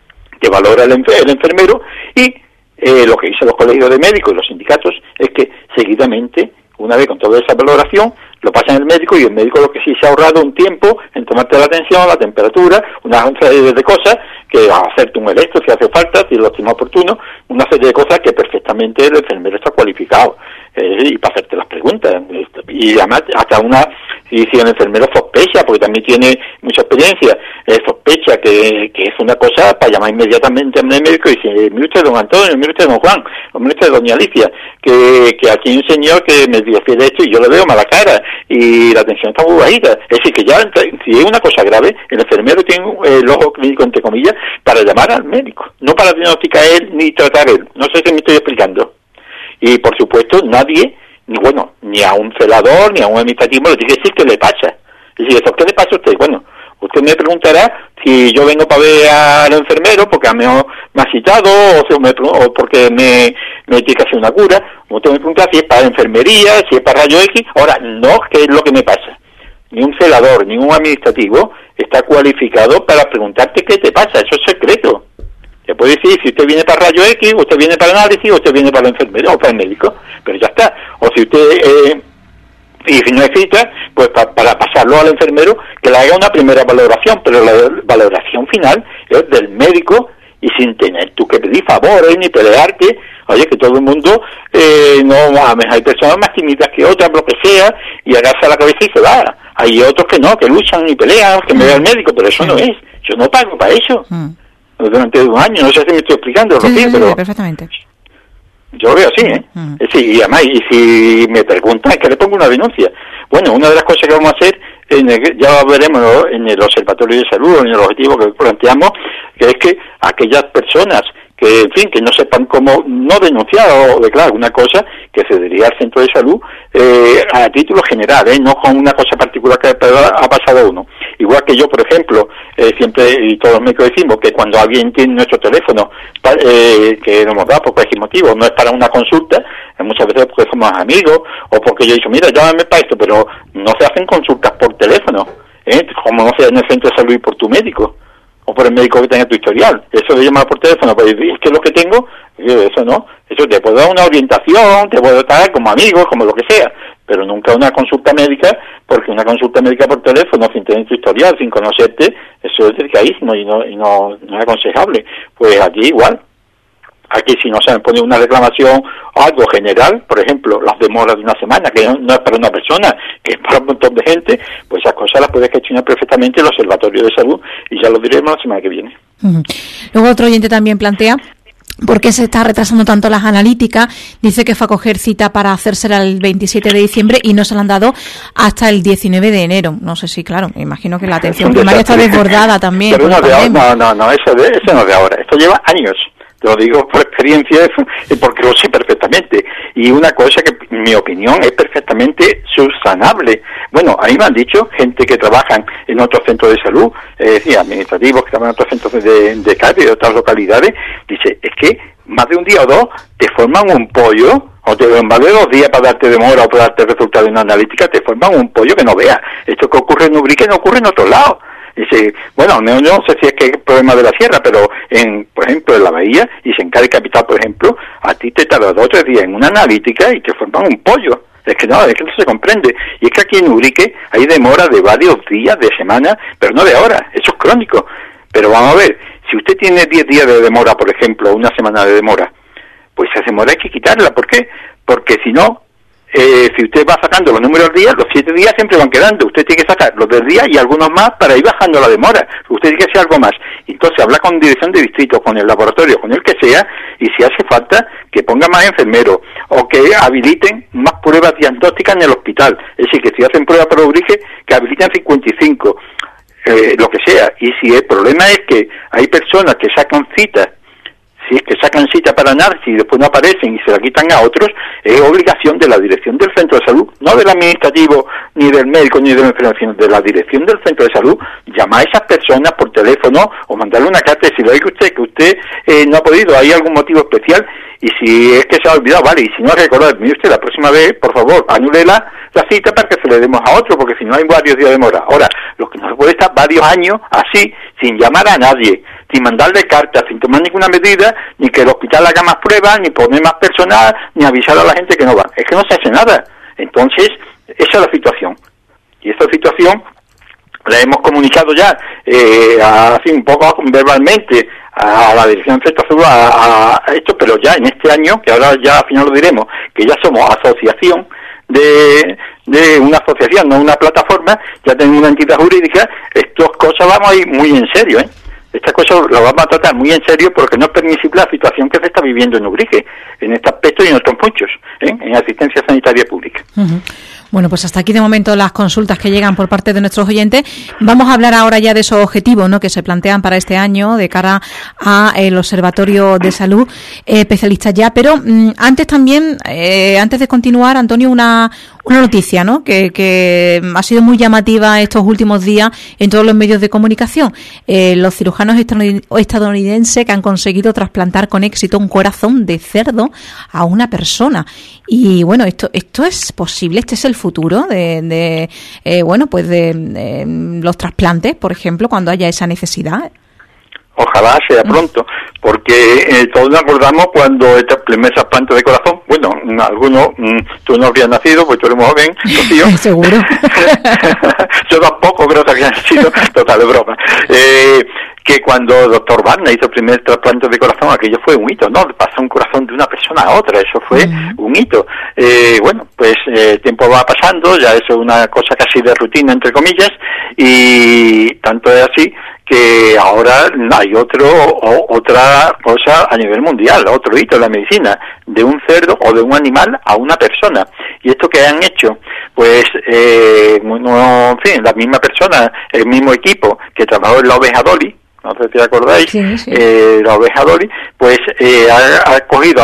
Speaker 3: Te valora el enfermero y lo que dicen los colegios de médicos y los sindicatos es que seguidamente, una vez con toda esa valoración, lo pasan al médico y el médico lo que sí se ha ahorrado un tiempo en tomarte la tensión, la temperatura, una serie de cosas, que va a hacerte un electro si hace falta, si lo estima oportuno, una serie de cosas que perfectamente el enfermero está cualificado y para hacerte las preguntas. Y además hasta si el enfermero sospecha, porque también tiene mucha experiencia, sospecha que es una cosa para llamar inmediatamente al médico y decir, mire usted don Antonio, mire usted don Juan, o mire usted doña Alicia, que aquí hay un señor que me refiere esto y yo le veo mala cara y la tensión está muy bajita. Es decir, que ya si es una cosa grave, el enfermero tiene el ojo clínico, entre comillas, para llamar al médico, no para diagnosticar él ni tratar él. No sé si me estoy explicando. Y por supuesto nadie, ni a un celador ni a un administrativo le tiene que decir qué le pasa. Y si eso, ¿qué le pasa a usted? Bueno, usted me preguntará si yo vengo para ver al enfermero porque me ha citado o porque me tiene que hacer una cura. Usted me pregunta si es para enfermería, si es para rayo X. Ahora, no, ¿qué es lo que me pasa? Ni un celador, ni un administrativo está cualificado para preguntarte qué te pasa. Eso es secreto. Te puede decir si usted viene para rayo X, usted viene para análisis, o usted viene para el enfermero o para el médico, pero ya está. O si usted y si no necesita, pues para pasarlo al enfermero que le haga una primera valoración, pero la valoración final es del médico y sin tener tú que pedir favores ni pelearte. Oye, que todo el mundo hay personas más tímidas que otras, lo que sea, y agacha la cabeza y se va. Hay otros que no, que luchan y pelean, que me vea el médico, pero eso no es. Yo no pago para eso. Durante un año, no sé si me estoy explicando,
Speaker 2: sí,
Speaker 3: pero
Speaker 2: perfectamente.
Speaker 3: Yo lo veo así, Sí, y además, y si me preguntan, es que le pongo una denuncia. Bueno, una de las cosas que vamos a hacer, ya veremos en el Observatorio de Salud, en el objetivo que planteamos, que es que aquellas personas que, en fin, que no sepan cómo no denunciar o declarar una cosa, que se diría al centro de salud a título general, no con una cosa particular que ha pasado a uno. Igual que yo, por ejemplo, siempre, y todos los médicos decimos que cuando alguien tiene nuestro teléfono, que no nos da por cualquier motivo, no es para una consulta, muchas veces porque somos amigos, o porque yo he dicho, mira, llámame para esto, pero no se hacen consultas por teléfono, como no sea en el centro de salud y por tu médico, o por el médico que tenga tu historial. Eso de llamar por teléfono, pues es que es lo que tengo, eso no, eso te puedo dar una orientación, te puedo dar como amigos, como lo que sea, pero nunca una consulta médica, porque una consulta médica por teléfono sin tener tu historial, sin conocerte, eso es delicadísimo y no es aconsejable. Pues aquí igual. Aquí si no saben poner una reclamación o algo general, por ejemplo, las demoras de una semana, que no es para una persona, que es para un montón de gente, pues esas cosas las puede gestionar perfectamente el Observatorio de Salud y ya lo diremos la semana que viene.
Speaker 2: Luego otro oyente también plantea ¿por qué se está retrasando tanto las analíticas? Dice que fue a coger cita para hacérsela el 27 de diciembre y no se la han dado hasta el 19 de enero. No sé si, claro, me imagino que la atención primaria está desbordada también.
Speaker 3: Pero no, eso no es de ahora. Esto lleva años. Te lo digo por experiencia y porque lo sé perfectamente. Y una cosa que, en mi opinión, es perfectamente subsanable. Bueno, a mí me han dicho gente que trabajan en otros centros de salud, administrativos que trabajan en otros centros de CAPI, de otras localidades, dice, es que más de un día o dos te forman un pollo, o más de 2 días para darte demora o para darte resultado en una analítica, te forman un pollo que no veas. Esto que ocurre en Ubrique no ocurre en otros lados. Dice, bueno, no sé si es que es problema de la sierra, pero por ejemplo, en la bahía y en Cádiz capital, por ejemplo, a ti te tarda 2 o 3 días en una analítica y te forman un pollo. Es que no se comprende. Y es que aquí en Ubrique hay demora de varios días, de semanas, pero no de horas. Eso es crónico. Pero vamos a ver, si usted tiene 10 días de demora, por ejemplo, una semana de demora, pues esa demora hay que quitarla. ¿Por qué? Porque si no, si usted va sacando los números días, los 7 días siempre van quedando. Usted tiene que sacar los del día y algunos más para ir bajando la demora. Usted tiene que hacer algo más. Entonces habla con dirección de distrito, con el laboratorio, con el que sea, y si hace falta que ponga más enfermeros o que habiliten más pruebas diagnósticas en el hospital. Es decir, que si hacen pruebas para Ubrique, que habiliten 55, lo que sea. Y si el problema es que hay personas que sacan citas, si es que sacan cita para análisis y después no aparecen y se la quitan a otros, es obligación de la dirección del centro de salud, no del administrativo, ni del médico, ni del enfermero, sino de la dirección del centro de salud, llamar a esas personas por teléfono o mandarle una carta y decirle, oiga usted, que usted no ha podido, hay algún motivo especial, y si es que se ha olvidado, vale, y si no recordar, mire usted, la próxima vez, por favor, anule la cita para que se le demos a otro, porque si no hay varios días de demora. Ahora, lo que no se puede estar varios años así, sin llamar a nadie, sin mandarle cartas, sin tomar ninguna medida, ni que el hospital haga más pruebas, ni poner más personal, ni avisar a la gente que no va. Es que no se hace nada. Entonces, esa es la situación. Y esta situación la hemos comunicado ya, así un poco verbalmente, a la Dirección de Centro de Salud, a esto, pero ya en este año, que ahora ya al final lo diremos, que ya somos asociación de una asociación, no una plataforma, ya tenemos una entidad jurídica, estas cosas vamos a ir muy en serio, Estas cosas las vamos a tratar muy en serio porque no es permisible la situación que se está viviendo en Ubrique, en este aspecto y en otros muchos, en asistencia sanitaria pública. Uh-huh.
Speaker 2: Bueno, pues hasta aquí de momento las consultas que llegan por parte de nuestros oyentes. Vamos a hablar ahora ya de esos objetivos, ¿no?, que se plantean para este año de cara a el Observatorio de Salud, especialistas ya. Pero antes también, antes de continuar, Antonio, una noticia, ¿no?, que ha sido muy llamativa estos últimos días en todos los medios de comunicación. Los cirujanos estadounidenses que han conseguido trasplantar con éxito un corazón de cerdo a una persona. Y bueno, esto es posible, este es el futuro de los trasplantes, por ejemplo, cuando haya esa necesidad.
Speaker 3: Ojalá sea pronto, porque todos nos acordamos cuando el primer trasplante de corazón, bueno, algunos, tú no habrías nacido, pues tú eres muy joven, Rocío.
Speaker 2: Seguro.
Speaker 3: Yo tampoco creo que había nacido, total de broma. Que cuando el doctor Wagner hizo el primer trasplante de corazón, aquello fue un hito, ¿no? Pasó un corazón de una persona a otra, eso fue un hito. Bueno, pues el tiempo va pasando, ya eso es una cosa casi de rutina, entre comillas, y tanto es así que ahora hay otra cosa a nivel mundial, otro hito en la medicina, de un cerdo o de un animal a una persona. ¿Y esto qué han hecho? Pues, en fin, la misma persona, el mismo equipo que trabajó en la oveja Dolly, no sé si acordáis, sí. La oveja Dolly, pues ha cogido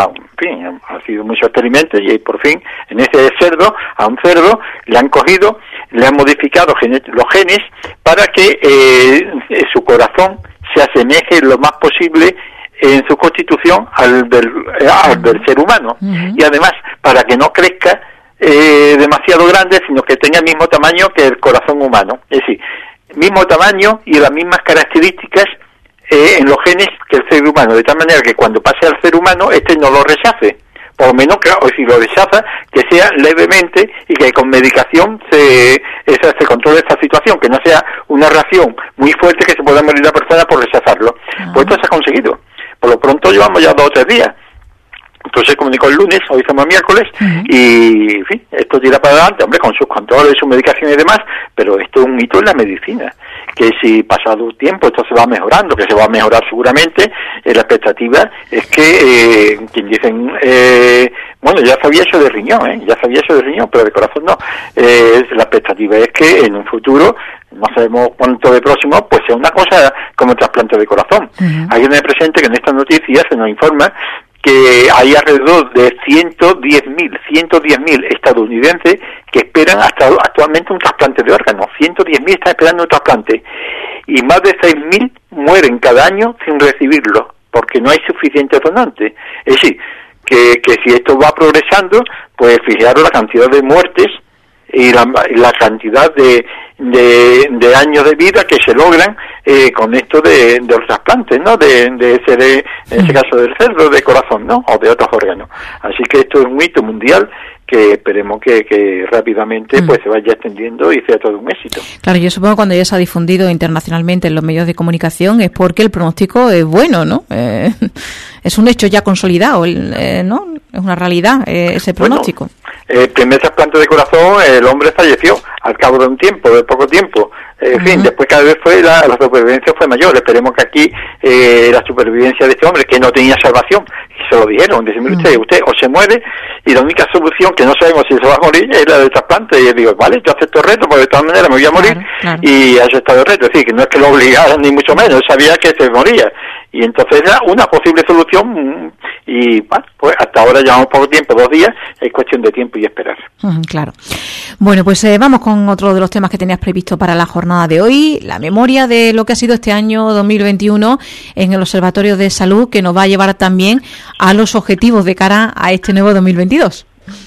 Speaker 3: ha sido muchos experimentos y por fin en ese cerdo, a un cerdo, le han cogido, le han modificado los genes para que su corazón se asemeje lo más posible en su constitución al del ser humano. Y además, para que no crezca demasiado grande, sino que tenga el mismo tamaño que el corazón humano. Es decir, mismo tamaño y las mismas características en los genes que el ser humano, de tal manera que cuando pase al ser humano, no lo rechace. Por lo menos, o si lo rechaza, que sea levemente y que con medicación se controle esta situación, que no sea una reacción muy fuerte que se pueda morir la persona por rechazarlo. Pues esto se ha conseguido. Por lo pronto llevamos ya 2 o 3 días. Entonces se comunicó el lunes, hoy estamos miércoles, y en fin, esto tira para adelante, hombre, con sus controles, su medicación y demás, pero esto es un hito en la medicina, que si pasado tiempo esto se va mejorando, que se va a mejorar seguramente, la expectativa es que, quien dicen, bueno, ya sabía eso de riñón, pero de corazón no, la expectativa es que en un futuro, no sabemos cuánto de próximo, pues sea una cosa como el trasplante de corazón. Hay que tener presente que en esta noticia se nos informa que hay alrededor de 110.000 estadounidenses que esperan hasta actualmente un trasplante de órganos. 110.000 están esperando un trasplante y más de 6.000 mueren cada año sin recibirlo porque no hay suficientes donantes. Es decir, que si esto va progresando, pues fijaros la cantidad de muertes y la cantidad de de años de vida que se logran con esto de los trasplantes, ¿no? En ese caso del cerebro, de corazón, ¿no? O de otros órganos. Así que esto es un hito mundial que esperemos que rápidamente pues se vaya extendiendo y sea todo un éxito.
Speaker 2: Claro, yo supongo que cuando ya se ha difundido internacionalmente en los medios de comunicación es porque el pronóstico es bueno, ¿no? Es un hecho ya consolidado, ¿no? Es una realidad ese pronóstico.
Speaker 3: Bueno, el primer trasplante de corazón, el hombre falleció al cabo de un tiempo, de poco tiempo. En fin, después cada vez la supervivencia fue mayor. Esperemos que aquí la supervivencia de este hombre, que no tenía salvación, se lo dijeron, usted o se muere, y la única solución, que no sabemos si se va a morir, es la del trasplante. Y yo digo, vale, yo acepto el reto, porque de todas maneras me voy a morir, y ha aceptado el reto. Es decir, que no es que lo obligaran, ni mucho menos, sabía que se moría. Y entonces era una posible solución, y bueno, pues hasta ahora llevamos poco tiempo, 2 días, es cuestión de tiempo y esperar.
Speaker 2: Claro. Bueno, pues vamos con otro de los temas que tenías previsto para la jornada de hoy, la memoria de lo que ha sido este año 2021 en el Observatorio de Salud, que nos va a llevar también a los objetivos de cara a este nuevo 2022.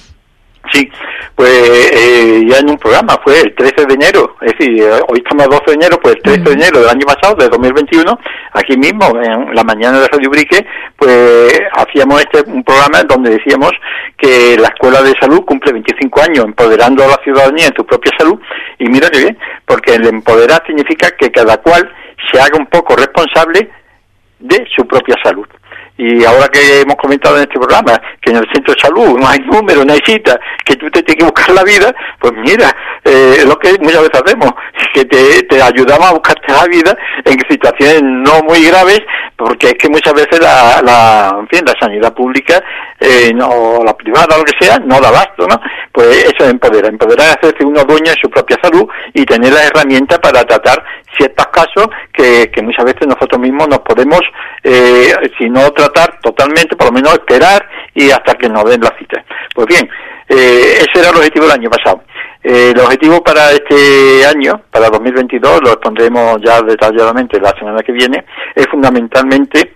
Speaker 3: Sí, pues ya en un programa, fue el 13 de enero, es decir, hoy estamos a 12 de enero, pues el 13 de enero del año pasado, de 2021, aquí mismo, en la mañana de Radio Ubrique, pues hacíamos un programa donde decíamos que la Escuela de Salud cumple 25 años empoderando a la ciudadanía en su propia salud, y mira que bien, porque el empoderar significa que cada cual se haga un poco responsable de su propia salud. Y ahora que hemos comentado en este programa que en el centro de salud no hay número, no hay cita, que tú te tienes que buscar la vida, pues mira, lo que muchas veces hacemos, que te ayudamos a buscarte la vida en situaciones no muy graves, porque es que muchas veces la sanidad pública, o la privada, o lo que sea, no da abasto, ¿no? Pues eso es empoderar es hacerse uno dueño de su propia salud y tener las herramientas para tratar ciertos casos que muchas veces nosotros mismos nos podemos, si no tratar totalmente, por lo menos esperar y hasta que nos den la cita. Pues bien, ese era el objetivo del año pasado. El objetivo para este año, para 2022, lo pondremos ya detalladamente la semana que viene, es fundamentalmente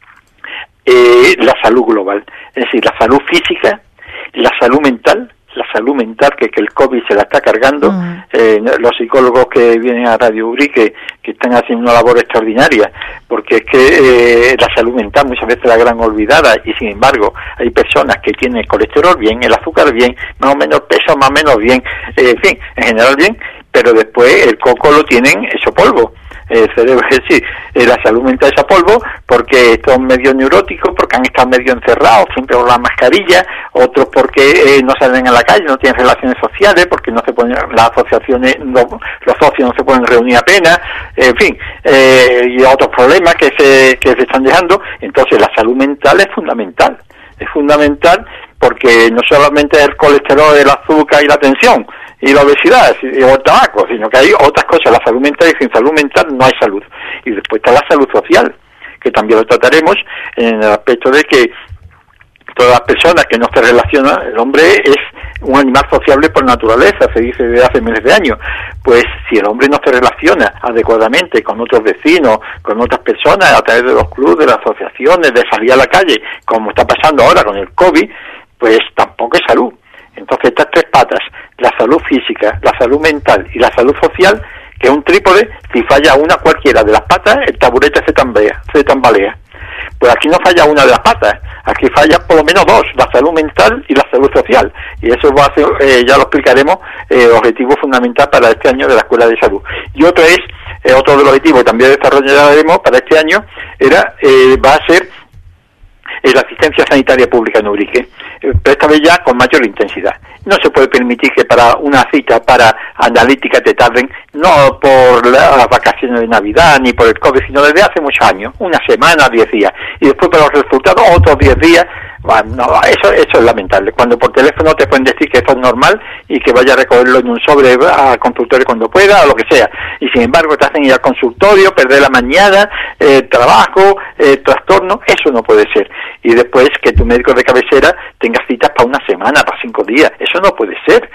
Speaker 3: la salud global, es decir, la salud física, la salud mental, que el COVID se la está cargando. Los psicólogos que vienen a Radio Ubrique, que están haciendo una labor extraordinaria, porque es que la salud mental muchas veces la gran olvidada, y sin embargo hay personas que tienen el colesterol bien, el azúcar bien, más o menos peso, más o menos bien, en fin, en general bien, pero después el coco lo tienen hecho polvo. El cerebro, es decir, la salud mental es a polvo, porque son medio neuróticos, porque han estado medio encerrados, siempre con la mascarilla, otros porque no salen a la calle, no tienen relaciones sociales, porque no se ponen las asociaciones, los socios no se pueden reunir apenas, en fin, y otros problemas que se están dejando. Entonces la salud mental es fundamental porque no solamente es el colesterol, el azúcar y la tensión y la obesidad y el tabaco, sino que hay otras cosas. La salud mental, y sin salud mental no hay salud. Y después está la salud social, que también lo trataremos en el aspecto de que todas las personas que no se relacionan, el hombre es un animal sociable por naturaleza, se dice desde hace miles de años. Pues si el hombre no se relaciona adecuadamente con otros vecinos, con otras personas, a través de los clubes, de las asociaciones, de salir a la calle, como está pasando ahora con el COVID, pues tampoco es salud. Entonces estas 3 patas, la salud física, la salud mental y la salud social, que es un trípode, si falla una cualquiera de las patas, el taburete se tambalea. Pues aquí no falla una de las patas, aquí falla por lo menos 2, la salud mental y la salud social. Y eso va a ser, ya lo explicaremos, objetivo fundamental para este año de la Escuela de Salud. Y otro de los objetivos que también desarrollaremos para este año, va a ser la asistencia sanitaria pública en Ubrique, pero esta vez ya con mayor intensidad. No se puede permitir que para una cita para analítica te tarden, no por las vacaciones de Navidad ni por el COVID, sino desde hace muchos años, 1 semana, 10 días, y después para los resultados otros 10 días. Bueno, no, eso es lamentable. Cuando por teléfono te pueden decir que esto es normal y que vaya a recogerlo en un sobre al consultorio cuando pueda o lo que sea, y sin embargo te hacen ir al consultorio, perder la mañana, trabajo, trastorno. Eso no puede ser. Y después que tu médico de cabecera tenga citas para 1 semana, para 5 días. Eso no puede ser.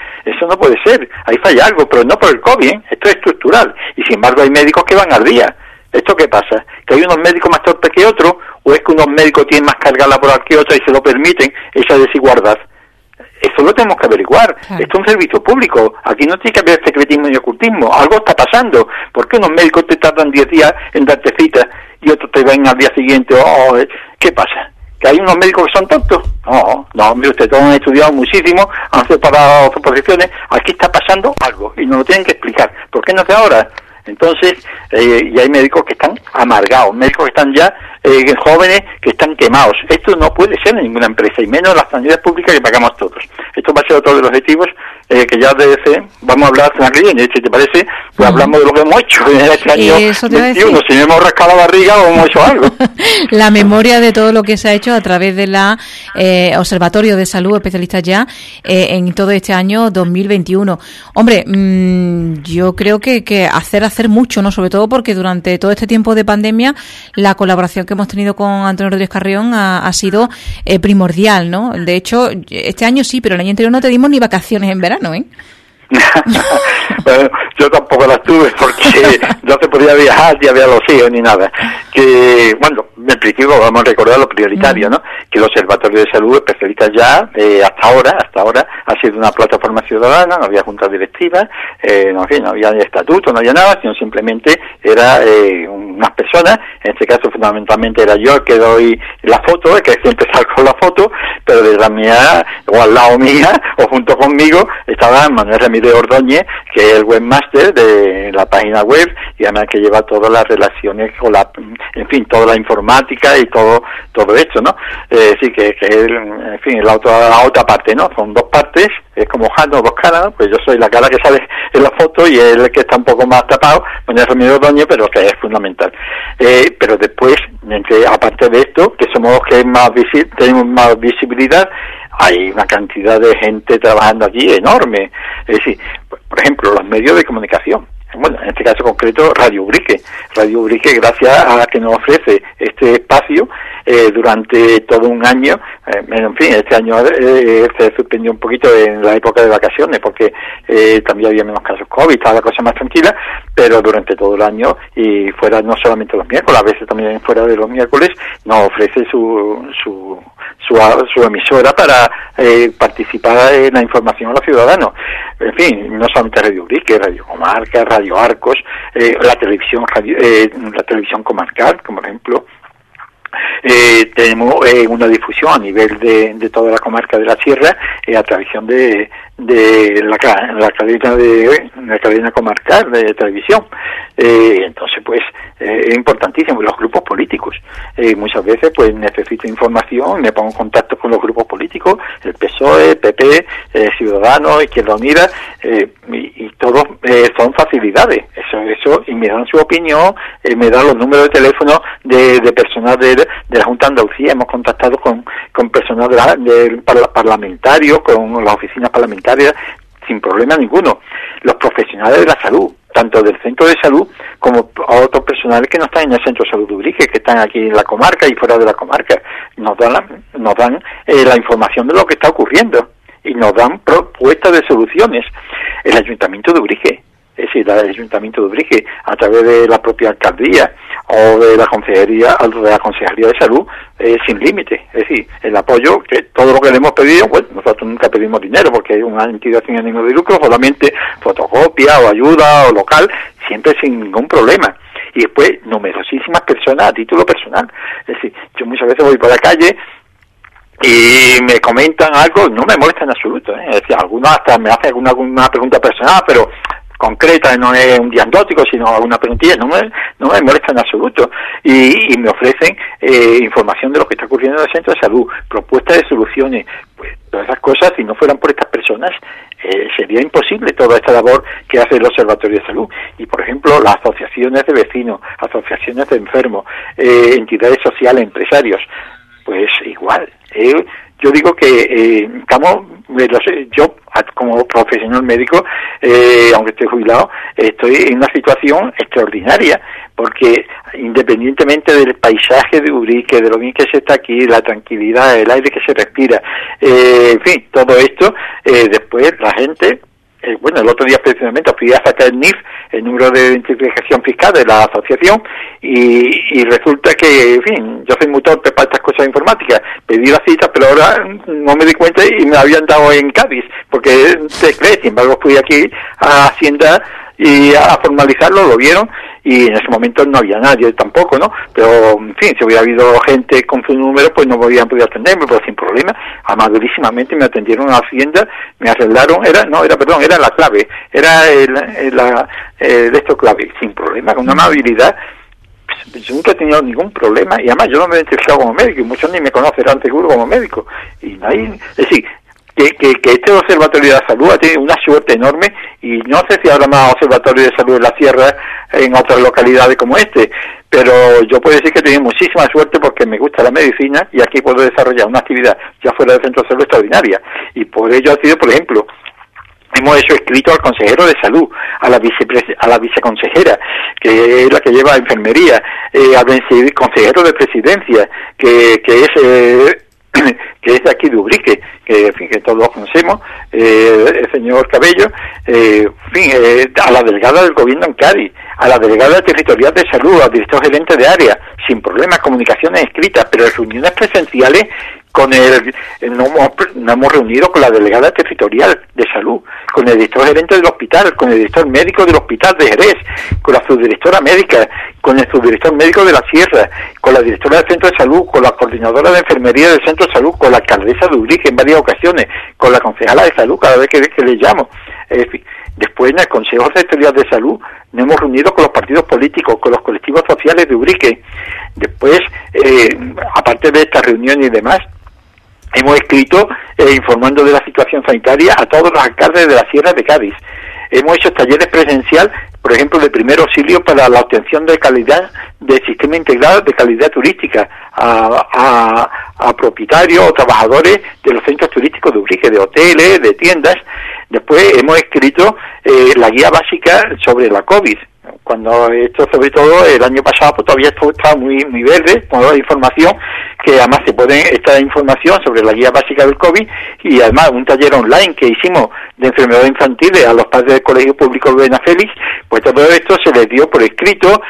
Speaker 3: Ahí falla algo, pero no por el COVID, ¿eh? Esto es estructural. Y sin embargo hay médicos que van al día. ¿Esto qué pasa? ¿Que hay unos médicos más torpes que otros? ¿O es que unos médicos tienen más carga laboral que otros y se lo permiten? Esa desigualdad. Eso lo tenemos que averiguar. Claro. Esto es un servicio público. Aquí no tiene que haber secretismo ni ocultismo. Algo está pasando. ¿Por qué unos médicos te tardan 10 días en darte cita y otros te ven al día siguiente? ¿Qué pasa? ¿Que hay unos médicos que son tontos? No, mire usted, todos han estudiado muchísimo, han separado sus posiciones. Aquí está pasando algo y nos lo tienen que explicar. ¿Por qué no hace ahora? Entonces, y hay médicos que están amargados, médicos que están ya jóvenes, que están quemados. Esto no puede ser en ninguna empresa, y menos en las sanidades públicas que pagamos todos. Esto va a ser otro de los objetivos que ya vamos a hablar la que viene. Si te parece, pues hablamos de lo que hemos hecho en este año 21. Si no hemos rascado la barriga o hemos hecho algo.
Speaker 2: La memoria de todo lo que se ha hecho a través de la Observatorio de Salud, especialistas ya, en todo este año 2021. Hombre, yo creo que hacer mucho, ¿no? Sobre todo porque durante todo este tiempo de pandemia la colaboración que hemos tenido con Antonio Rodríguez Carrión ha sido primordial, ¿no? De hecho, este año sí, pero el año anterior no te dimos ni vacaciones en verano, ¿eh?
Speaker 3: Bueno, yo tampoco las tuve porque no se podía viajar, ni había los hijos ni nada. Que, bueno, en principio vamos a recordar lo prioritario, ¿no? Que el Observatorio de Salud, especialistas ya, hasta ahora ha sido una plataforma ciudadana, no había junta directiva, no había estatuto, no había nada, sino simplemente era unas personas. En este caso fundamentalmente era yo el que doy la foto, el que siempre salgo la foto, pero de la mía, o al lado mía, o junto conmigo, estaba Manuel Ramírez Ordóñez, que es el webmaster de la página web, y además que lleva todas las relaciones con toda la informática y todo esto, ¿no? Sí, que en fin, la otra parte, ¿no? Son dos partes, es como Jano, dos caras, ¿no? Pues yo soy la cara que sale en la foto y él el que está un poco más tapado, Manuel Ramírez Ordóñez, pero que es fundamental. Pero después, aparte de esto, que somos los que tenemos más visibilidad, hay una cantidad de gente trabajando aquí enorme. Es decir, por ejemplo, los medios de comunicación. Bueno, en este caso concreto, Radio Ubrique. Radio Ubrique, gracias a que nos ofrece este espacio durante todo un año. En fin, este año se suspendió un poquito en la época de vacaciones porque también había menos casos COVID, estaba la cosa más tranquila, pero durante todo el año, y fuera no solamente los miércoles, a veces también fuera de los miércoles, nos ofrece su emisora para participar en la información a los ciudadanos. En fin, no solamente Radio Ubrique, Radio Comarca, Radio Arcos, la televisión comarcal, como ejemplo. Tenemos una difusión a nivel de toda la comarca de la Sierra a través de la cadena comarcal de televisión. Entonces, pues, es importantísimo. Los grupos políticos, muchas veces, pues, necesito información, me pongo en contacto con los grupos políticos, el PSOE, PP, Ciudadanos, Izquierda Unida, y todos son facilidades. Eso, y me dan su opinión, me dan los números de teléfono de personas de la Junta de Andalucía. Hemos contactado con personas del parlamentario, con las oficinas parlamentarias, sin problema ninguno. Los profesionales de la salud, tanto del centro de salud como otros personales que no están en el centro de salud de Ubrique, que están aquí en la comarca y fuera de la comarca, nos dan la información de lo que está ocurriendo y nos dan propuestas de soluciones. El Ayuntamiento de Ubrique, es decir, el Ayuntamiento de Ubrique, a través de la propia alcaldía o de la Consejería de Salud, sin límite. Es decir, el apoyo, que todo lo que le hemos pedido, bueno, nosotros nunca pedimos dinero porque es una entidad sin ánimo de lucro, solamente fotocopia o ayuda o local, siempre sin ningún problema. Y después, numerosísimas personas a título personal. Es decir, yo muchas veces voy por la calle y me comentan algo, no me molesta en absoluto, Es decir, algunos hasta me hacen alguna pregunta personal, pero concreta, no es un diagnóstico, sino alguna preguntilla, no me molesta en absoluto. Y me ofrecen información de lo que está ocurriendo en el centro de salud, propuestas de soluciones. Pues todas esas cosas, si no fueran por estas personas, sería imposible toda esta labor que hace el Observatorio de Salud. Y, por ejemplo, las asociaciones de vecinos, asociaciones de enfermos, entidades sociales, empresarios, pues igual. Yo digo que yo como profesional médico, aunque estoy jubilado, estoy en una situación extraordinaria, porque independientemente del paisaje de Ubrique, de lo bien que se está aquí, la tranquilidad, el aire que se respira, en fin, todo esto, después la gente el otro día precisamente fui a sacar el NIF, el número de identificación fiscal de la asociación, y resulta que, en fin, yo soy muy torpe para estas cosas informáticas. Pedí la cita, pero ahora no me di cuenta y me habían dado en Cádiz, porque te crees, sin embargo fui aquí a Hacienda y a formalizarlo, lo vieron, y en ese momento no había nadie tampoco, ¿no? Pero, en fin, si hubiera habido gente con su número, pues no me habían podido atenderme, pero sin problema, amabilísimamente me atendieron a Hacienda, me arreglaron, era la clave, era de esto clave, sin problema, con una amabilidad. Pues, yo nunca he tenido ningún problema, y además yo no me he identificado como médico, y muchos ni me conocerán seguro como médico, y nadie, es decir, que este Observatorio de la Salud ha tenido una suerte enorme, y no sé si habrá más Observatorio de Salud en la Sierra en otras localidades como este, pero yo puedo decir que he tenido muchísima suerte porque me gusta la medicina y aquí puedo desarrollar una actividad ya fuera del centro de salud extraordinaria, y por ello ha sido, por ejemplo, hemos hecho escrito al consejero de salud, a la viceconsejera, que es la que lleva enfermería, al consejero de presidencia, que es de aquí de Ubrique, que, en fin, que todos lo conocemos, el señor Cabello, a la delegada del gobierno en Cádiz, a la delegada territorial de salud, al director gerente de área, sin problemas, comunicaciones escritas, pero reuniones presenciales nos hemos reunido con la delegada territorial de salud, con el director gerente del hospital, con el director médico del hospital de Jerez, con la subdirectora médica, con el subdirector médico de la Sierra, con la directora del centro de salud, con la coordinadora de enfermería del centro de salud, con la alcaldesa de Ubrique en varias ocasiones, con la concejala de salud cada vez que le llamo. Después, en el Consejo Sectorial de Salud, nos hemos reunido con los partidos políticos, con los colectivos sociales de Ubrique. Después, aparte de estas reuniones y demás, hemos escrito informando de la situación sanitaria a todos los alcaldes de la Sierra de Cádiz. Hemos hecho talleres presencial, por ejemplo, de primer auxilio para la obtención de calidad del sistema integrado de calidad turística a propietarios o trabajadores de los centros turísticos de Ubrique, de hoteles, de tiendas. Después hemos escrito la guía básica sobre la COVID. Cuando esto, sobre todo el año pasado, pues todavía esto estaba muy verde, con la información, que además se puede, esta información sobre la guía básica del COVID, y además un taller online que hicimos de enfermedades infantiles a los padres del Colegio Público Bena Félix, pues todo esto se les dio por escrito,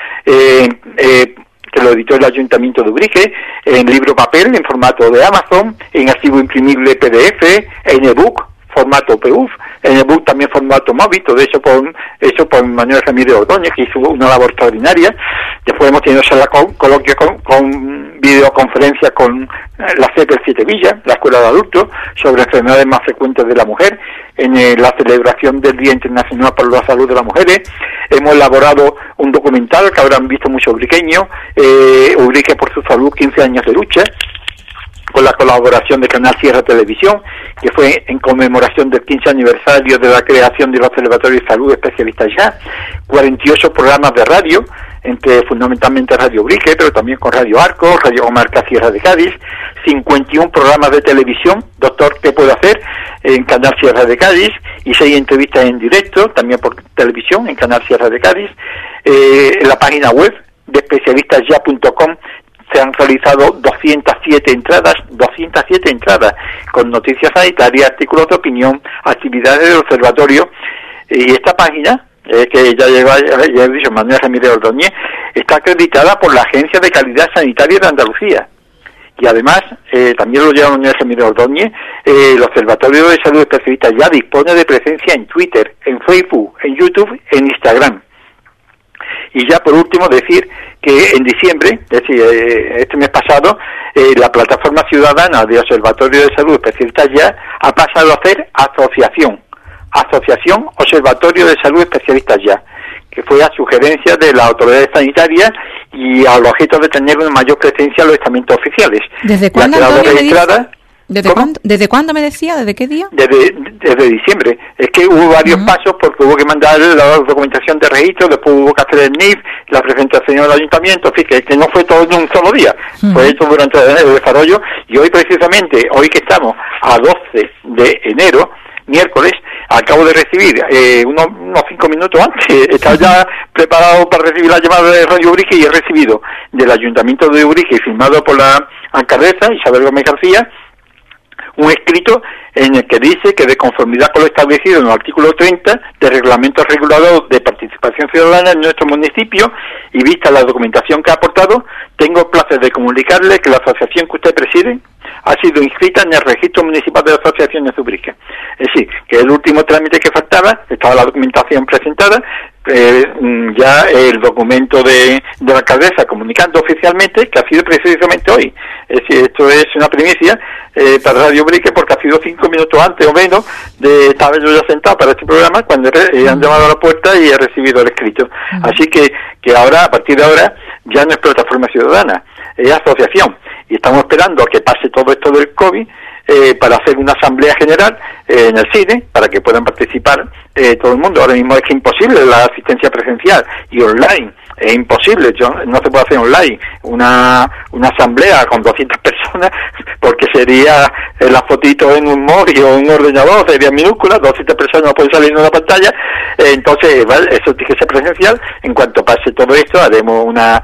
Speaker 3: que lo editó el Ayuntamiento de Ubrique, en libro papel, en formato de Amazon, en archivo imprimible PDF, en ebook, formato PUF, en el book también formato móvil, todo eso por Manuel Ramírez Ordóñez, que hizo una labor extraordinaria. Después hemos tenido coloquios con videoconferencias con la CEP 7 Villa, la Escuela de Adultos, sobre enfermedades más frecuentes de la mujer, en la celebración del Día Internacional para la Salud de las Mujeres. Hemos elaborado un documental que habrán visto muchos ubriqueños, Ubrique por su salud, 15 años de lucha, con la colaboración de Canal Sierra Televisión, que fue en conmemoración del 15 aniversario de la creación del Observatorio de Salud Especialistas Ya, 48 programas de radio, entre fundamentalmente Radio Ubrique, pero también con Radio Arco, Radio Comarca Sierra de Cádiz, 51 programas de televisión, Doctor, ¿qué puedo hacer?, en Canal Sierra de Cádiz, y 6 entrevistas en directo, también por televisión, en Canal Sierra de Cádiz. En la página web de especialistasya.com se han realizado 207 entradas con noticias sanitarias, artículos de opinión, actividades del observatorio, y esta página, que ya he dicho, Manuel Ramírez Ordóñez, está acreditada por la Agencia de Calidad Sanitaria de Andalucía, y además, también lo lleva Manuel Ramírez Ordóñez, el Observatorio de Salud Especialista ya dispone de presencia en Twitter, en Facebook, en YouTube, en Instagram. Y ya por último decir que en diciembre, es decir, este mes pasado, la plataforma ciudadana de Observatorio de Salud Especialistas Ya ha pasado a ser Asociación Observatorio de Salud Especialistas Ya, que fue a sugerencia de las autoridades sanitarias y al objeto de tener una mayor presencia en los estamentos oficiales.
Speaker 2: ¿Desde cuándo, Antonio, ¿Desde cuándo me decía? ¿Desde qué día?
Speaker 3: Desde diciembre. Es que hubo varios pasos, porque hubo que mandar la documentación de registro, después hubo que hacer el NIF, la presentación del ayuntamiento, así que no fue todo en un solo día, fue hecho durante el desarrollo, y hoy precisamente, hoy que estamos a 12 de enero, miércoles, acabo de recibir, unos 5 minutos antes, estaba ya preparado para recibir la llamada de Radio Ubrique, y he recibido del Ayuntamiento de Ubrique, firmado por la alcaldesa Isabel Gómez García, un escrito en el que dice que de conformidad con lo establecido en el artículo 30 del Reglamento Regulador de Participación Ciudadana en nuestro municipio y vista la documentación que ha aportado, tengo el placer de comunicarle que la asociación que usted preside ha sido inscrita en el Registro Municipal de Asociaciones de Ubrique. Es decir, que el último trámite que faltaba, estaba la documentación presentada, ya el documento de la alcaldesa comunicando oficialmente que ha sido precisamente hoy. Es decir, esto es una primicia para Radio Ubrique, porque ha sido 5 minutos antes o menos de estaba yo ya sentado para este programa cuando han llamado a la puerta y he recibido el escrito. Así que ahora, a partir de ahora, ya no es plataforma ciudadana, es asociación. Y estamos esperando a que pase todo esto del COVID para hacer una asamblea general en el cine, para que puedan participar todo el mundo. Ahora mismo es que imposible la asistencia presencial y online, es imposible, no se puede hacer online una asamblea con 200 personas, porque sería la fotito en un móvil o en un ordenador, sería minúscula, 200 personas no pueden salir en una pantalla, entonces eso tiene que ser presencial. En cuanto pase todo esto, haremos una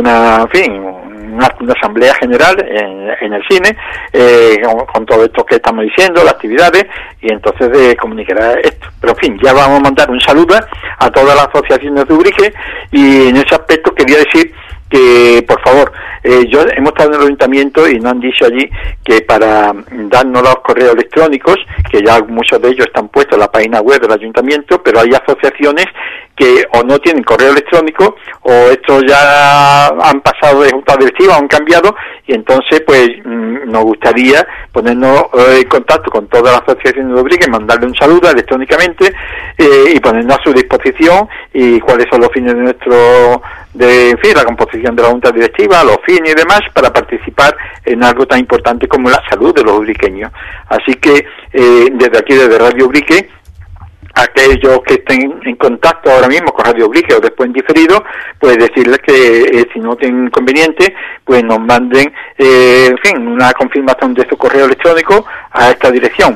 Speaker 3: asamblea general en el cine con todo esto que estamos diciendo, las actividades, y entonces comunicará esto. Pero en fin, ya vamos a mandar un saludo a todas las asociaciones de Ubrique, y en ese aspecto quería decir que, por favor, hemos estado en el ayuntamiento y nos han dicho allí que para darnos los correos electrónicos, que ya muchos de ellos están puestos en la página web del ayuntamiento, pero hay asociaciones que o no tienen correo electrónico o estos ya han pasado de junta directiva o han cambiado, y entonces pues nos gustaría ponernos en contacto con todas las asociaciones de Ubrique, mandarle un saludo electrónicamente y ponernos a su disposición, y cuáles son los fines de la composición de la junta directiva, los fines y demás, para participar en algo tan importante como la salud de los ubriqueños. Así que desde aquí, desde Radio Ubrique, aquellos que estén en contacto ahora mismo con Radio Ubrique o después en diferido, pues decirles que si no tienen inconveniente, pues nos manden una confirmación de su correo electrónico a esta dirección: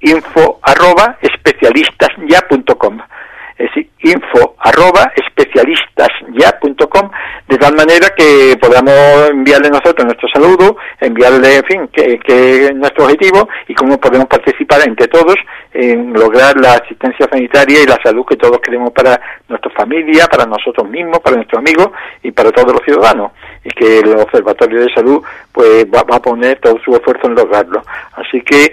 Speaker 3: info@especialistasya.com. Es decir, info@especialistasya.com, de tal manera que podamos enviarle nosotros nuestro saludo, enviarle, que es nuestro objetivo, y cómo podemos participar entre todos en lograr la asistencia sanitaria y la salud que todos queremos para nuestra familia, para nosotros mismos, para nuestros amigos y para todos los ciudadanos, y que el Observatorio de Salud pues va a poner todo su esfuerzo en lograrlo. Así que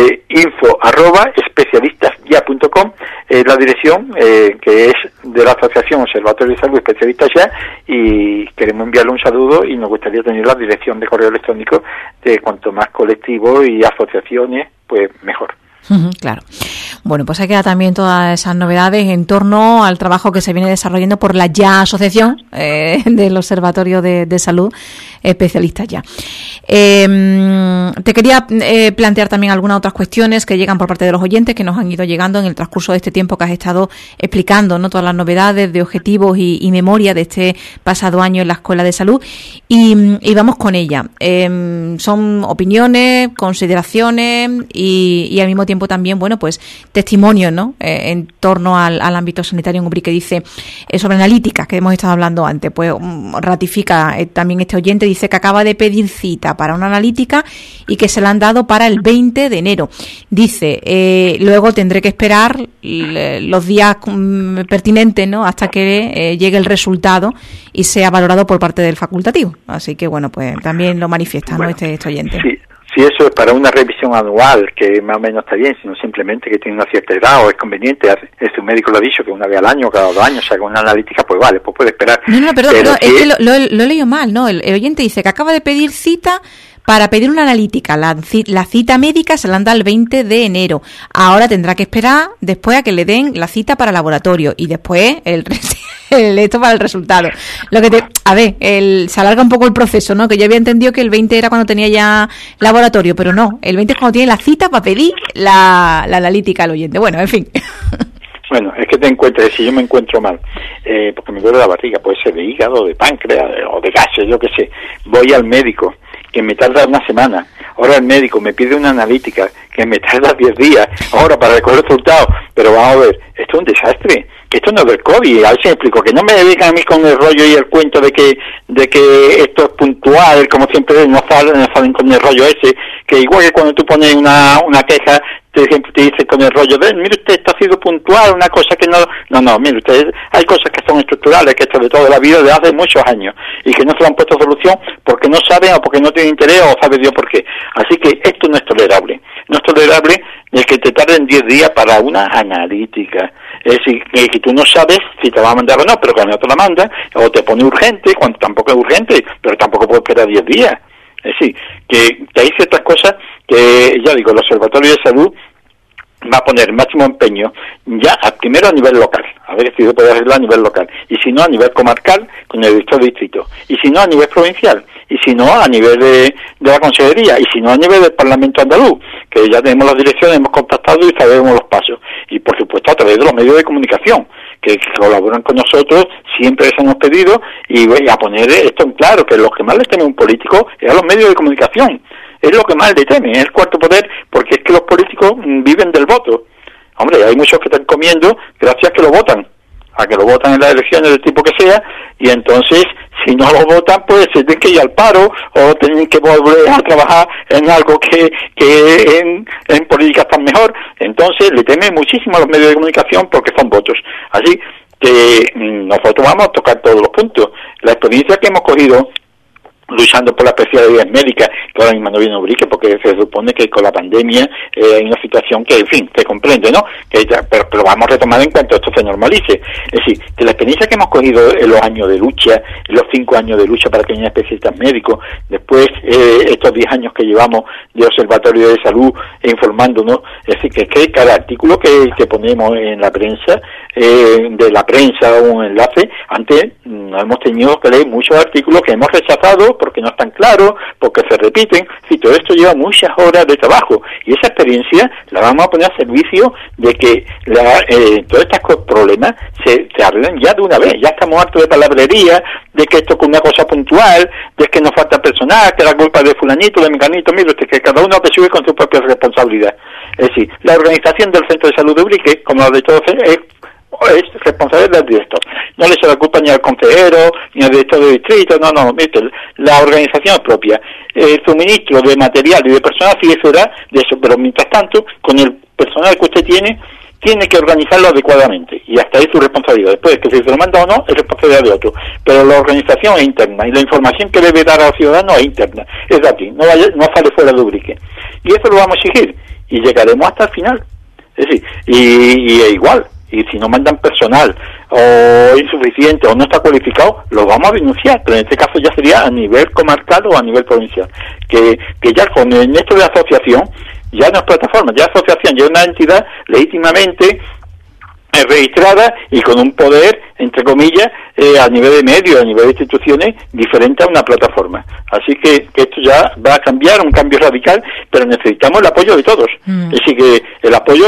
Speaker 3: info@especialistasya.com es la dirección que es de la Asociación Observatorio de Salud Especialistas Ya, y queremos enviarle un saludo, y nos gustaría tener la dirección de correo electrónico de cuanto más colectivos y asociaciones, pues mejor.
Speaker 2: Claro. Bueno, pues hay que dar también todas esas novedades en torno al trabajo que se viene desarrollando por la Ya Asociación del Observatorio de Salud Especialistas Ya. Te quería plantear también algunas otras cuestiones que llegan por parte de los oyentes, que nos han ido llegando en el transcurso de este tiempo que has estado explicando, ¿no? Todas las novedades de objetivos y memoria de este pasado año en la Escuela de Salud, y vamos con ella. Son opiniones, consideraciones y al mismo tiempo también, bueno, pues testimonios, ¿no? En torno al ámbito sanitario en Ubrique. Dice sobre analítica, que hemos estado hablando antes, pues ratifica también este oyente, dice que acaba de pedir cita para una analítica y que se la han dado para el 20 de enero. Dice, luego tendré que esperar los días pertinentes, ¿no? Hasta que llegue el resultado y sea valorado por parte del facultativo. Así que, bueno, pues también lo manifiesta, ¿no? Este oyente.
Speaker 3: Sí. Si eso es para una revisión anual, que más o menos está bien, sino simplemente que tiene una cierta edad o es conveniente, su médico lo ha dicho, que una vez al año, cada 2 años, o sea, con una analítica, pues vale, pues puede esperar.
Speaker 2: No, perdón, es que lo he leído mal, ¿no? El oyente dice que acaba de pedir cita para pedir una analítica. La cita médica se la han dado el 20 de enero. Ahora tendrá que esperar después a que le den la cita para laboratorio y después esto para el resultado. Se alarga un poco el proceso, ¿no? Que yo había entendido que el 20 era cuando tenía ya laboratorio, pero no, el 20 es cuando tiene la cita para pedir la analítica al oyente. Bueno, en fin.
Speaker 3: Bueno, es que si yo me encuentro mal, porque me duele la barriga, puede ser de hígado, de páncreas o de gases, yo qué sé, voy al médico, que me tarda una semana, ahora el médico me pide una analítica que me tarda 10 días, ahora para recoger resultados, pero vamos a ver, esto es un desastre. que esto no es del COVID. A ver si me explico, que no me dedican a mí con el rollo y el cuento de que esto es puntual, como siempre no salen con el rollo ese, que igual que cuando tú pones una queja, siempre te dicen con el rollo de, mire usted, esto ha sido puntual, una cosa que no, mire usted, hay cosas que son estructurales, que esto de toda la vida, de hace muchos años, y que no se le han puesto solución porque no saben o porque no tienen interés o sabe Dios por qué. Así que esto no es tolerable. No es tolerable el que te tarden 10 días para una analítica. Es decir, que tú no sabes si te va a mandar o no, pero cuando te la mandan, o te pone urgente, cuando tampoco es urgente, pero tampoco puede esperar 10 días. Es decir, que hay ciertas cosas que, ya digo, el Observatorio de Salud va a poner máximo empeño ya primero a nivel local, a ver si se puede arreglar a nivel local, y si no a nivel comarcal con el director de distrito, y si no a nivel provincial, y si no a nivel de la consejería, y si no a nivel del Parlamento andaluz, que ya tenemos las direcciones, hemos contactado y sabemos los pasos, y por supuesto a través de los medios de comunicación que colaboran con nosotros, siempre les hemos pedido, y a poner esto en claro, que los que más les temen un político es a los medios de comunicación. Es lo que más le temen, es el cuarto poder, porque es que los políticos viven del voto. Hombre, hay muchos que están comiendo gracias a que lo votan, en las elecciones del tipo que sea, y entonces, si no lo votan, pues se tienen que ir al paro, o tienen que volver a trabajar en algo que en política están mejor. Entonces, le temen muchísimo a los medios de comunicación porque son votos. Así que nosotros vamos a tocar todos los puntos. La experiencia que hemos cogido luchando por las especialidades médicas, que ahora mismo no viene Ubrique, porque se supone que con la pandemia hay una situación que, en fin, se comprende, ¿no? Que ya, pero vamos a retomar en cuanto esto se normalice. Es decir, que la experiencia que hemos cogido en los años de lucha, en los 5 años de lucha para que haya especialistas médicos, después estos 10 años que llevamos de Observatorio de Salud informándonos, es decir, que cada artículo que ponemos en la prensa, de la prensa o un enlace, antes no hemos tenido que leer muchos artículos que hemos rechazado porque no están claros, porque se repiten, y todo esto lleva muchas horas de trabajo, y esa experiencia la vamos a poner a servicio de que todos estos problemas se arreglen ya de una vez. Ya estamos hartos de palabrería, de que esto es una cosa puntual, de que nos falta personal, que la culpa de fulanito, de menganito, mire usted, que cada uno se sube con su propia responsabilidad. Es decir, la organización del Centro de Salud de Ubrique, como la de todos, es responsabilidad del director. No le se la culpa ni al consejero, ni al director de distrito, no, la organización es propia. El suministro de material y de personal sí será de eso, pero mientras tanto, con el personal que usted tiene que organizarlo adecuadamente, y hasta ahí su responsabilidad. Después, que si se lo manda o no, es responsabilidad de otro, pero la organización es interna, y la información que debe dar a los ciudadanos es interna, es de aquí, no sale fuera de Ubrique. Y eso lo vamos a exigir, y llegaremos hasta el final. Es decir, y igual, y si no mandan personal o insuficiente o no está cualificado, lo vamos a denunciar, pero en este caso ya sería a nivel comarcal o a nivel provincial, que ya con esto de asociación, ya no es plataforma, ya es asociación, ya es una entidad legítimamente registrada y con un poder, entre comillas, a nivel de medios, a nivel de instituciones, diferente a una plataforma. Así que esto ya va a cambiar, un cambio radical, pero necesitamos el apoyo de todos. Es decir, que el apoyo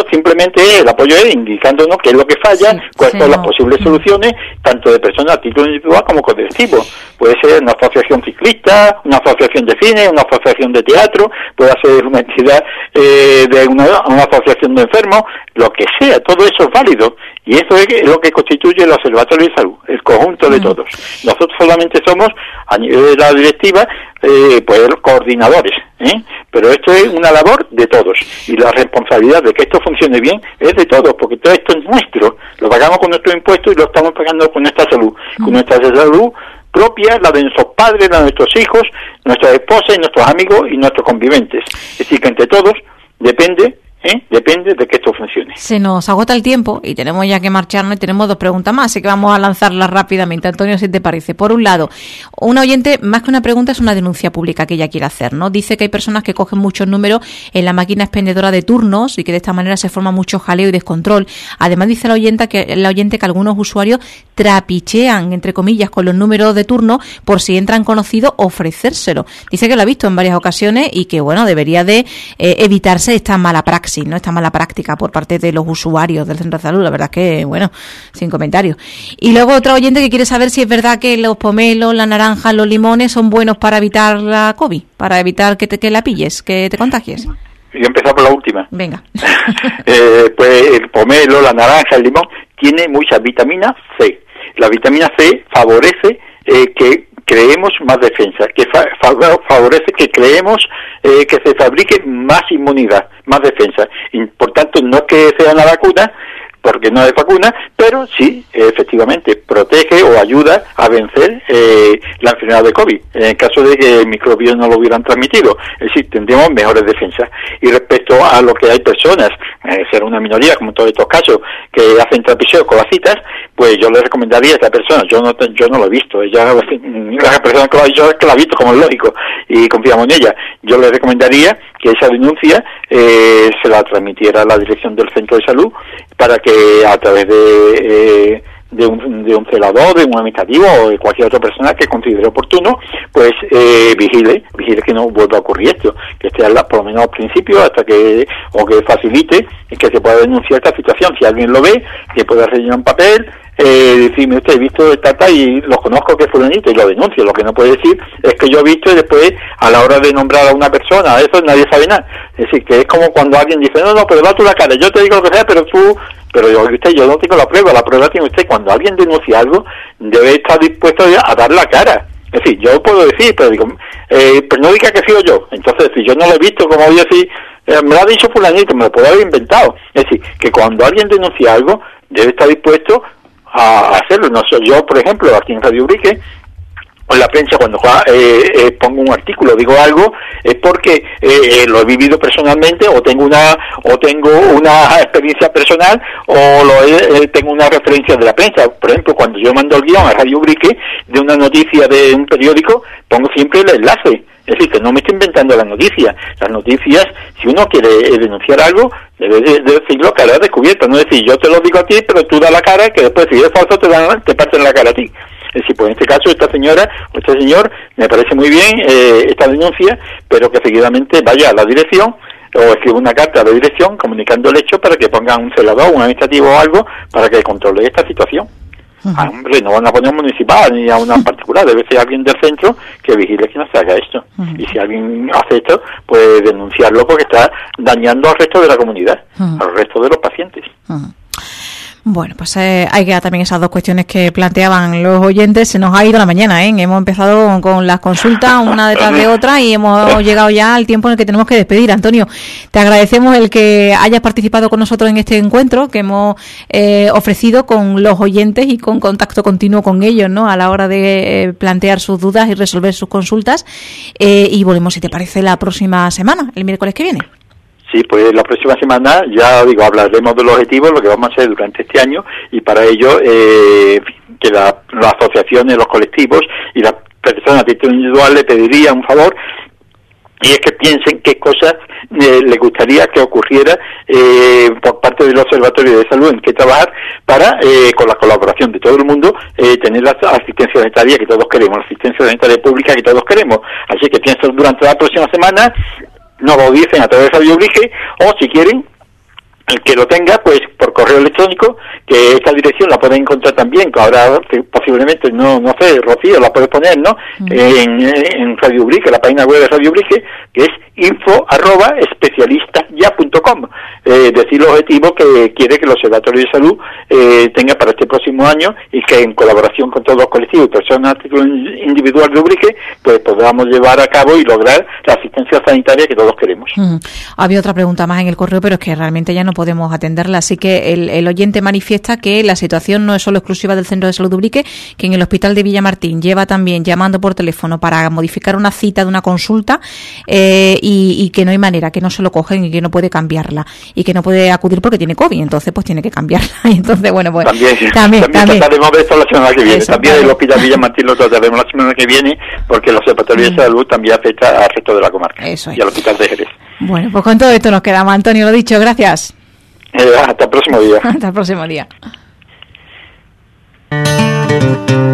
Speaker 3: es indicándonos qué es lo que falla, cuáles son las posibles soluciones, tanto de personas a título individual como colectivo. Puede ser una asociación ciclista, una asociación de cine, una asociación de teatro, puede ser una entidad de una asociación de enfermos, lo que sea, todo eso es válido. Y eso es lo que constituye el Observatorio de Salud, el conjunto de todos. Nosotros solamente somos, a nivel de la directiva, pues los coordinadores, pero esto es una labor de todos, y la responsabilidad de que esto funcione bien es de todos, porque todo esto es nuestro, lo pagamos con nuestros impuestos y lo estamos pagando con nuestra salud, con nuestra salud propia, la de nuestros padres, la de nuestros hijos, nuestras esposas y nuestros amigos y nuestros conviventes. Es decir, que entre todos depende de que esto funcione.
Speaker 2: Se nos agota el tiempo y tenemos ya que marcharnos, y tenemos 2 preguntas más, así que vamos a lanzarlas rápidamente. Antonio, si te parece. Por un lado, una oyente, más que una pregunta, es una denuncia pública que ella quiere hacer, ¿no? Dice que hay personas que cogen muchos números en la máquina expendedora de turnos y que de esta manera se forma mucho jaleo y descontrol. Además, dice la oyente que algunos usuarios trapichean, entre comillas, con los números de turno por si entran conocidos, ofrecérselo. Dice que lo ha visto en varias ocasiones y que, bueno, debería de evitarse esta mala praxis, ¿no? Esta mala práctica por parte de los usuarios del centro de salud. La verdad es que, bueno, sin comentarios. Y luego otra oyente que quiere saber si es verdad que los pomelos, las naranjas, los limones son buenos para evitar la COVID, para evitar que la pilles, que te contagies.
Speaker 3: Voy a empezar por la última.
Speaker 2: Venga.
Speaker 3: Pues el pomelo, la naranja, el limón tiene mucha vitamina C. La vitamina C favorece que creemos más defensa, que favorece que creemos que se fabrique más inmunidad, más defensa. Y, por tanto, no que sea una vacuna, porque no es vacuna, pero sí, efectivamente, protege o ayuda a vencer la enfermedad de COVID, en el caso de que el microbio no lo hubieran transmitido. Es decir, tendremos mejores defensas. Y respecto a lo que hay personas, será una minoría, como en todos estos casos, que hacen trapicheo con las citas, pues yo le recomendaría a esta persona, yo no lo he visto, ella, la persona que lo ha dicho es que la ha visto, como es lógico, y confiamos en ella. Yo le recomendaría que esa denuncia se la transmitiera a la dirección del centro de salud, para que a través de un celador, de un administrativo o de cualquier otra persona que considere oportuno, pues vigile que no vuelva a ocurrir esto, que esté por lo menos al principio hasta que facilite que se pueda denunciar esta situación. Si alguien lo ve, que pueda rellenar un papel, decirme, usted, he visto esta y los conozco, que es fulanito, y lo denuncio. Lo que no puede decir es que yo he visto y después, a la hora de nombrar a una persona, eso nadie sabe nada. Es decir, que es como cuando alguien dice, no, pero da tú la cara, yo te digo lo que sea, pero yo no tengo la prueba tiene usted. Cuando alguien denuncia algo, debe estar dispuesto a dar la cara. Es decir, yo puedo decir, pero digo, pero no diga que he sido yo. Entonces, si yo no lo he visto, como voy a decir, me lo ha dicho fulanito, me lo puedo haber inventado. Es decir, que cuando alguien denuncia algo, debe estar dispuesto a hacerlo. No soy yo, por ejemplo, aquí en Radio Ubrique, o en la prensa, cuando pongo un artículo, digo algo, es porque lo he vivido personalmente, o tengo una experiencia personal, o tengo una referencia de la prensa. Por ejemplo, cuando yo mando el guión a Radio Ubrique de una noticia de un periódico, pongo siempre el enlace. Es decir, que no me estoy inventando las noticias. Las noticias, si uno quiere denunciar algo, debe de decirlo cara descubierta. No es decir, yo te lo digo a ti, pero tú da la cara, que después, si es falso, te parten la cara a ti. Es decir, pues en este caso, esta señora o este señor, me parece muy bien esta denuncia, pero que seguidamente vaya a la dirección o escriba una carta a la dirección comunicando el hecho, para que pongan un celador, un administrativo o algo, para que controle esta situación. Hombre, no van a poner municipal ni a una particular, debe ser alguien del centro que vigile que no se haga esto. Y si alguien hace esto, pues denunciarlo, porque está dañando al resto de la comunidad, al resto de los pacientes.
Speaker 2: Bueno, pues hay que también esas dos cuestiones que planteaban los oyentes. Se nos ha ido la mañana, ¿eh? Hemos empezado con las consultas una detrás de otra y hemos llegado ya al tiempo en el que tenemos que despedir. Antonio, te agradecemos el que hayas participado con nosotros en este encuentro que hemos ofrecido con los oyentes y con contacto continuo con ellos, ¿no?, a la hora de plantear sus dudas y resolver sus consultas. Y volvemos, si te parece, la próxima semana, el miércoles que viene.
Speaker 3: Sí, pues la próxima semana, ya digo, hablaremos de los objetivos, lo que vamos a hacer durante este año, y para ello que las asociaciones, los colectivos y las personas a título individual le pediría un favor, y es que piensen qué cosas les gustaría que ocurriera por parte del Observatorio de Salud, en qué trabajar para, con la colaboración de todo el mundo, tener la asistencia sanitaria que todos queremos, la asistencia sanitaria pública que todos queremos. Así que piensen durante la próxima semana, nos lo dicen a través de Radio Ubrique, o si quieren, el que lo tenga, pues por correo electrónico, que esta dirección la pueden encontrar también, que ahora posiblemente, no sé, Rocío, la puedes poner, ¿no?, en Radio Ubrique, la página web de Radio Ubrique, que es info@especialistasya.com. Decir los objetivos que quiere que el Observatorio de Salud tenga para este próximo año, y que en colaboración con todos los colectivos y personas a título individual de Ubrique, pues podamos llevar a cabo y lograr la asistencia sanitaria que todos queremos.
Speaker 2: Había otra pregunta más en el correo, pero es que realmente ya no podemos atenderla, así que el oyente manifiesta que la situación no es solo exclusiva del Centro de Salud de Ubrique, que en el Hospital de Villamartín lleva también llamando por teléfono para modificar una cita de una consulta, y que no hay manera, que no se lo cogen y que no puede cambiarla, y que no puede acudir porque tiene COVID, entonces pues tiene que cambiarla. Y entonces, bueno, pues también
Speaker 3: trataremos de esto la semana que viene. También el Hospital Villamartín lo trataremos la semana que viene, porque el Observatorio de Salud también afecta al resto de la comarca. Eso es. Y al Hospital de Jerez.
Speaker 2: Bueno, pues con todo esto nos quedamos, Antonio, lo dicho, gracias.
Speaker 3: Hasta el próximo día.
Speaker 2: Hasta el próximo día.